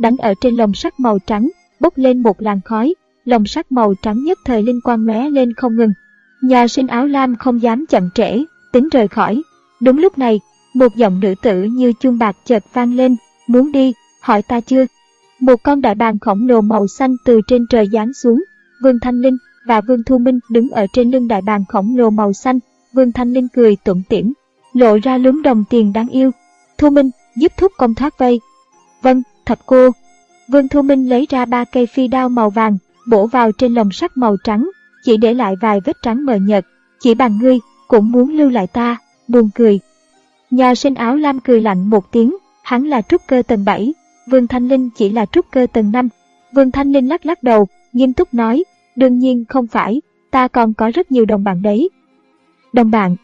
đánh ở trên lồng sắt màu trắng, bốc lên một làn khói, lồng sắt màu trắng nhất thời linh quang lóe lên không ngừng. Nhà sinh áo lam không dám chậm trễ, tính rời khỏi. Đúng lúc này, một giọng nữ tử như chuông bạc chợt vang lên, muốn đi, hỏi ta chưa? Một con đại bàng khổng lồ màu xanh từ trên trời giáng xuống. Vương Thanh Linh và Vương Thu Minh đứng ở trên lưng đại bàng khổng lồ màu xanh. Vương Thanh Linh cười tủm tỉm, lộ ra lúm đồng tiền đáng yêu. Thu Minh, giúp thúc công thoát vây. Vâng, thập cô. Vương Thu Minh lấy ra ba cây phi đao màu vàng, bổ vào trên lồng sắt màu trắng, chỉ để lại vài vết trắng mờ nhợt. Chỉ bằng ngươi, cũng muốn lưu lại ta, buồn cười. Nhà sinh áo lam cười lạnh một tiếng, hắn là trúc cơ tầng bảy, Vương Thanh Linh chỉ là trúc cơ tầng năm. Vương Thanh Linh lắc lắc đầu, nghiêm túc nói, đương nhiên không phải, ta còn có rất nhiều đồng bạn đấy. Đồng bạn?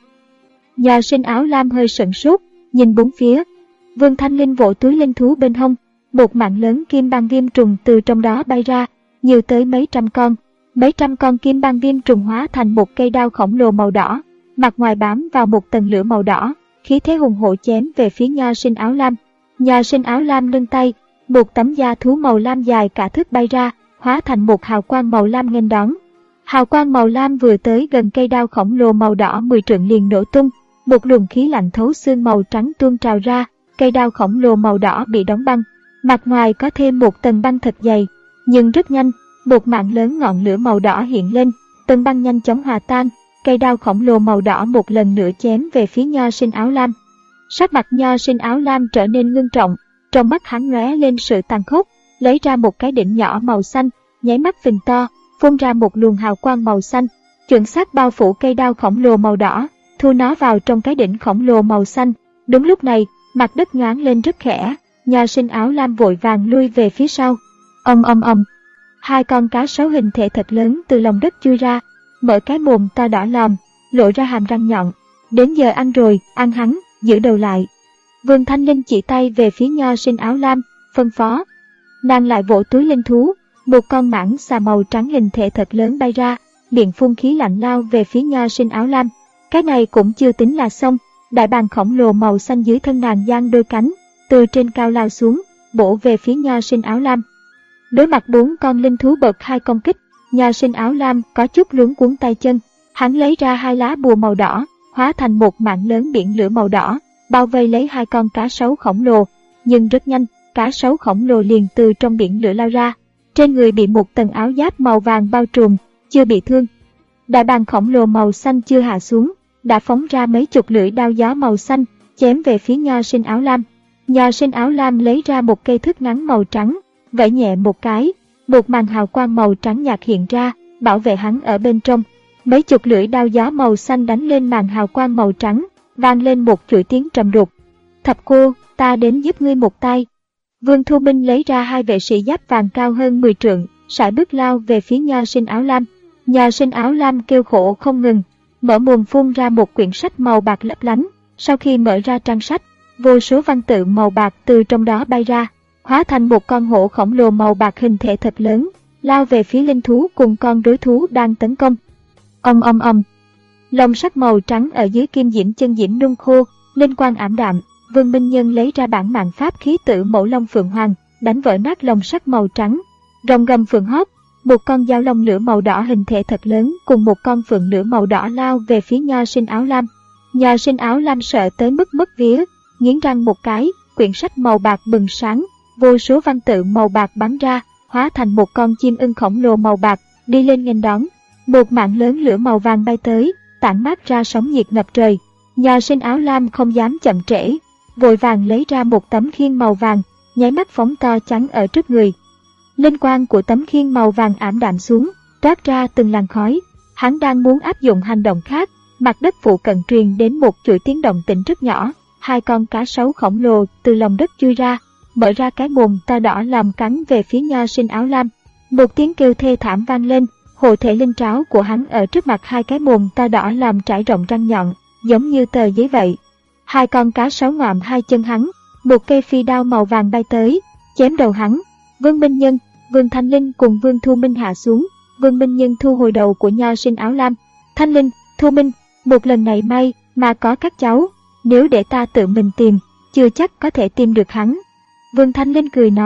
Nhà sinh áo lam hơi sửng sốt, nhìn bốn phía. Vương Thanh Linh vỗ túi linh thú bên hông, một mạng lớn kim băng viêm trùng từ trong đó bay ra, nhiều tới mấy trăm con. Mấy trăm con kim băng viêm trùng hóa thành một cây đao khổng lồ màu đỏ, mặt ngoài bám vào một tầng lửa màu đỏ, khí thế hùng hổ chém về phía nho sinh áo lam. Nho sinh áo lam nâng tay, một tấm da thú màu lam dài cả thước bay ra, hóa thành một hào quang màu lam nghênh đón. Hào quang màu lam vừa tới gần cây đao khổng lồ màu đỏ mười trượng liền nổ tung, một luồng khí lạnh thấu xương màu trắng tuôn trào ra, cây đao khổng lồ màu đỏ bị đóng băng, mặt ngoài có thêm một tầng băng thật dày, nhưng rất nhanh, một mạng lớn ngọn lửa màu đỏ hiện lên, tầng băng nhanh chóng hòa tan, cây đao khổng lồ màu đỏ một lần nữa chém về phía nho sinh áo lam. Sắc mặt nho sinh áo lam trở nên ngưng trọng, trong mắt hắn lóe lên sự tàn khốc, lấy ra một cái đỉnh nhỏ màu xanh, nháy mắt phình to, phun ra một luồng hào quang màu xanh, chuẩn xác bao phủ cây đao khổng lồ màu đỏ, thu nó vào trong cái đỉnh khổng lồ màu xanh. Đúng lúc này, mặt đất nhoáng lên rất khẽ, nho sinh áo lam vội vàng lui về phía sau. Ầm ầm ầm, hai con cá sấu hình thể thật lớn từ lòng đất chui ra, mở cái mồm to đỏ lòm, lộ ra hàm răng nhọn. Đến giờ ăn rồi, ăn hắn, giữ đầu lại. Vương Thanh Linh chỉ tay về phía nho sinh áo lam, phân phó. Nàng lại vỗ túi linh thú, một con mãng xà màu trắng hình thể thật lớn bay ra, miệng phun khí lạnh lao về phía nho sinh áo lam. Cái này cũng chưa tính là xong, đại bàng khổng lồ màu xanh dưới thân nàng giang đôi cánh, từ trên cao lao xuống, bổ về phía nho sinh áo lam. Đối mặt bốn con linh thú bậc hai công kích, nho sinh áo lam có chút luống cuống tay chân. Hắn lấy ra hai lá bùa màu đỏ, hóa thành một mạng lớn biển lửa màu đỏ, bao vây lấy hai con cá sấu khổng lồ. Nhưng rất nhanh, cá sấu khổng lồ liền từ trong biển lửa lao ra, trên người bị một tầng áo giáp màu vàng bao trùm, chưa bị thương. Đại bàng khổng lồ màu xanh chưa hạ xuống, đã phóng ra mấy chục lưỡi đao gió màu xanh, chém về phía nho sinh áo lam. Nho sinh áo lam lấy ra một cây thước ngắn màu trắng, vẫy nhẹ một cái, một màn hào quang màu trắng nhạt hiện ra, bảo vệ hắn ở bên trong. Mấy chục lưỡi đao gió màu xanh đánh lên màn hào quang màu trắng, vang lên một chuỗi tiếng trầm đục. Thập cô, ta đến giúp ngươi một tay. Vương Thu Minh lấy ra hai vệ sĩ giáp vàng cao hơn mười trượng, sải bước lao về phía nho sinh áo lam. Nho sinh áo lam kêu khổ không ngừng, mở mồm phun ra một quyển sách màu bạc lấp lánh. Sau khi mở ra trang sách, vô số văn tự màu bạc từ trong đó bay ra, hóa thành một con hổ khổng lồ màu bạc hình thể thật lớn, lao về phía linh thú cùng con đối thú đang tấn công. Ầm ầm ầm, lồng sắt màu trắng ở dưới kim diễm chân diễm nung khô, linh quang ảm đạm. Vương Minh Nhân lấy ra bản mạng pháp khí tự mẫu long phượng hoàng, đánh vỡ nát lồng sắt màu trắng. Rồng gầm phượng hót, một con dao long lửa màu đỏ hình thể thật lớn cùng một con phượng lửa màu đỏ lao về phía nho sinh áo lam. Nho sinh áo lam sợ tới mức mất vía, nghiến răng một cái, quyển sách màu bạc bừng sáng, vô số văn tự màu bạc bắn ra, hóa thành một con chim ưng khổng lồ màu bạc, đi lên nghênh đón. Một mạng lớn lửa màu vàng bay tới, tản mát ra sóng nhiệt ngập trời. Nho sinh áo lam không dám chậm trễ, vội vàng lấy ra một tấm khiên màu vàng, nháy mắt phóng to chắn ở trước người. Linh quang của tấm khiên màu vàng ảm đạm xuống, toát ra từng làn khói. Hắn đang muốn áp dụng hành động khác, mặt đất phụ cận truyền đến một chuỗi tiếng động tĩnh rất nhỏ. Hai con cá sấu khổng lồ từ lòng đất chui ra, mở ra cái mồm to đỏ làm cắn về phía nho sinh áo lam. Một tiếng kêu thê thảm vang lên, hộ thể linh tráo của hắn ở trước mặt hai cái mồm to đỏ làm trải rộng răng nhọn, giống như tờ giấy vậy. Hai con cá sấu ngoạm hai chân hắn, một cây phi đao màu vàng bay tới, chém đầu hắn. Vương Minh Nhân, Vương Thanh Linh cùng Vương Thu Minh hạ xuống. Vương Minh Nhân thu hồi đầu của nho sinh áo lam. Thanh Linh, Thu Minh, một lần này may mà có các cháu, nếu để ta tự mình tìm, chưa chắc có thể tìm được hắn. Vương Thanh Linh cười nói,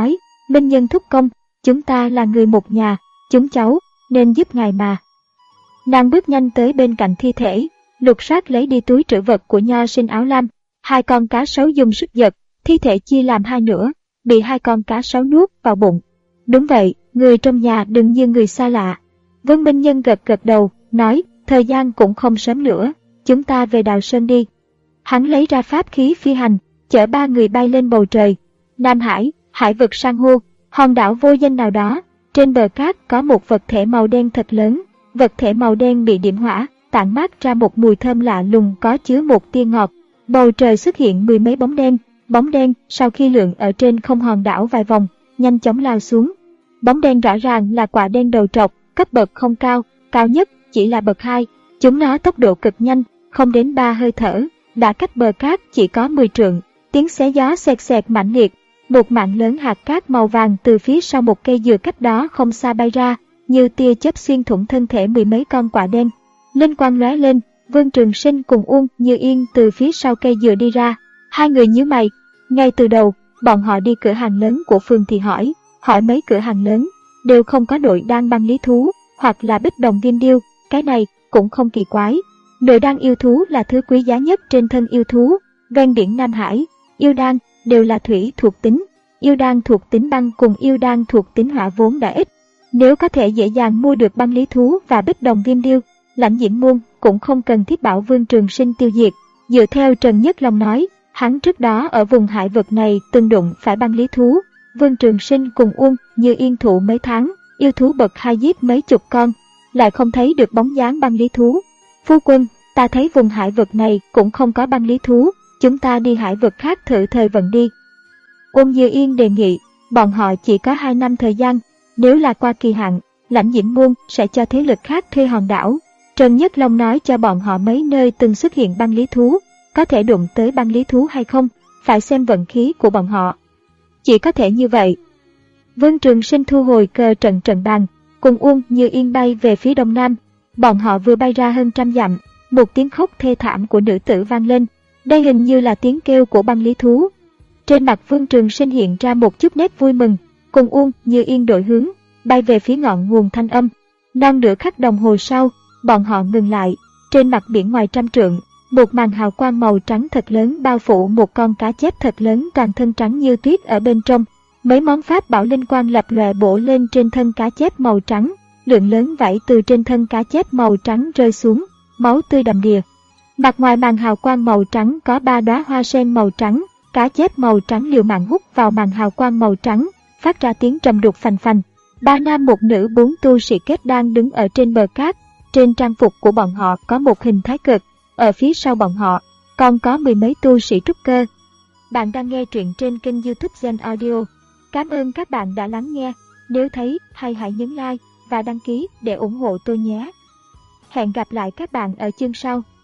Minh Nhân thúc công, chúng ta là người một nhà, chúng cháu, nên giúp ngài mà. Nàng bước nhanh tới bên cạnh thi thể, lục soát lấy đi túi trữ vật của Nho Sinh áo lam. Hai con cá sấu dùng sức giật, thi thể chia làm hai nửa, bị hai con cá sấu nuốt vào bụng. Đúng vậy, người trong nhà đừng như người xa lạ. Vân Minh Nhân gật gật đầu, nói, thời gian cũng không sớm nữa, chúng ta về Đào Sơn đi. Hắn lấy ra pháp khí phi hành, chở ba người bay lên bầu trời. Nam Hải, hải vực san hô, hòn đảo vô danh nào đó, trên bờ cát có một vật thể màu đen thật lớn. Vật thể màu đen bị điểm hỏa, tản mát ra một mùi thơm lạ lùng có chứa một tia ngọt. Bầu trời xuất hiện mười mấy bóng đen, bóng đen sau khi lượn ở trên không hòn đảo vài vòng, nhanh chóng lao xuống. Bóng đen rõ ràng là quả đen đầu trọc, cấp bậc không cao, cao nhất chỉ là bậc hai. Chúng nó tốc độ cực nhanh, không đến ba hơi thở, đã cách bờ cát chỉ có mười trượng. Tiếng xé gió xẹt xẹt mãnh liệt, một mảng lớn hạt cát màu vàng từ phía sau một cây dừa cách đó không xa bay ra, như tia chớp xuyên thủng thân thể mười mấy con quả đen. Linh quang lóe lên, Vương Trường Sinh cùng Uông Như Yên từ phía sau cây dừa đi ra. Hai người nhíu mày. Ngay từ đầu, bọn họ đi cửa hàng lớn của phường thì hỏi, hỏi mấy cửa hàng lớn, đều không có nội đan băng lý thú, hoặc là bích đồng viêm điêu, cái này cũng không kỳ quái. Nội đan yêu thú là thứ quý giá nhất trên thân yêu thú, ven biển Nam Hải, yêu đan đều là thủy thuộc tính, yêu đan thuộc tính băng cùng yêu đan thuộc tính hỏa vốn đã ít. Nếu có thể dễ dàng mua được băng lý thú và bích đồng viêm điêu, Lãnh Diễm Môn cũng không cần thiết bảo Vương Trường Sinh tiêu diệt. Dựa theo Trần Nhất Long nói, hắn trước đó ở vùng hải vực này từng đụng phải băng lý thú. Vương Trường Sinh cùng Uông Như Yên thụ mấy tháng, yêu thú bậc hai giết mấy chục con, lại không thấy được bóng dáng băng lý thú. Phu quân, ta thấy vùng hải vực này cũng không có băng lý thú, chúng ta đi hải vực khác thử thời vận đi. Uông Như Yên đề nghị, bọn họ chỉ có hai năm thời gian, nếu là qua kỳ hạn, Lãnh Diễm Môn sẽ cho thế lực khác thuê hòn đảo. Trần Nhất Long nói cho bọn họ mấy nơi từng xuất hiện băng lý thú, có thể đụng tới băng lý thú hay không, phải xem vận khí của bọn họ. Chỉ có thể như vậy. Vương Trường Sinh thu hồi cờ trận trận bàn, cùng Uông Như Yên bay về phía đông nam. Bọn họ vừa bay ra hơn trăm dặm, một tiếng khóc thê thảm của nữ tử vang lên. Đây hình như là tiếng kêu của băng lý thú. Trên mặt Vương Trường Sinh hiện ra một chút nét vui mừng, cùng Uông Như Yên đổi hướng, bay về phía ngọn nguồn thanh âm. Non nửa khắc đồng hồ sau, bọn họ ngừng lại. Trên mặt biển ngoài trăm trượng, một màn hào quang màu trắng thật lớn bao phủ một con cá chép thật lớn, toàn thân trắng như tuyết ở bên trong. Mấy món pháp bảo linh quang lập lòe bổ lên trên thân cá chép màu trắng, lượng lớn vảy từ trên thân cá chép màu trắng rơi xuống, máu tươi đầm đìa. Mặt ngoài màn hào quang màu trắng có ba đóa hoa sen màu trắng, cá chép màu trắng liều mạng hút vào màn hào quang màu trắng, phát ra tiếng trầm đục phành phành. Ba nam một nữ bốn tu sĩ kết đang đứng ở trên bờ cát, trên trang phục của bọn họ có một hình thái cực, ở phía sau bọn họ còn có mười mấy tu sĩ trúc cơ. Bạn đang nghe truyện trên kênh YouTube Gen Audio. Cảm ơn các bạn đã lắng nghe. Nếu thấy hay hãy nhấn like và đăng ký để ủng hộ tôi nhé. Hẹn gặp lại các bạn ở chương sau.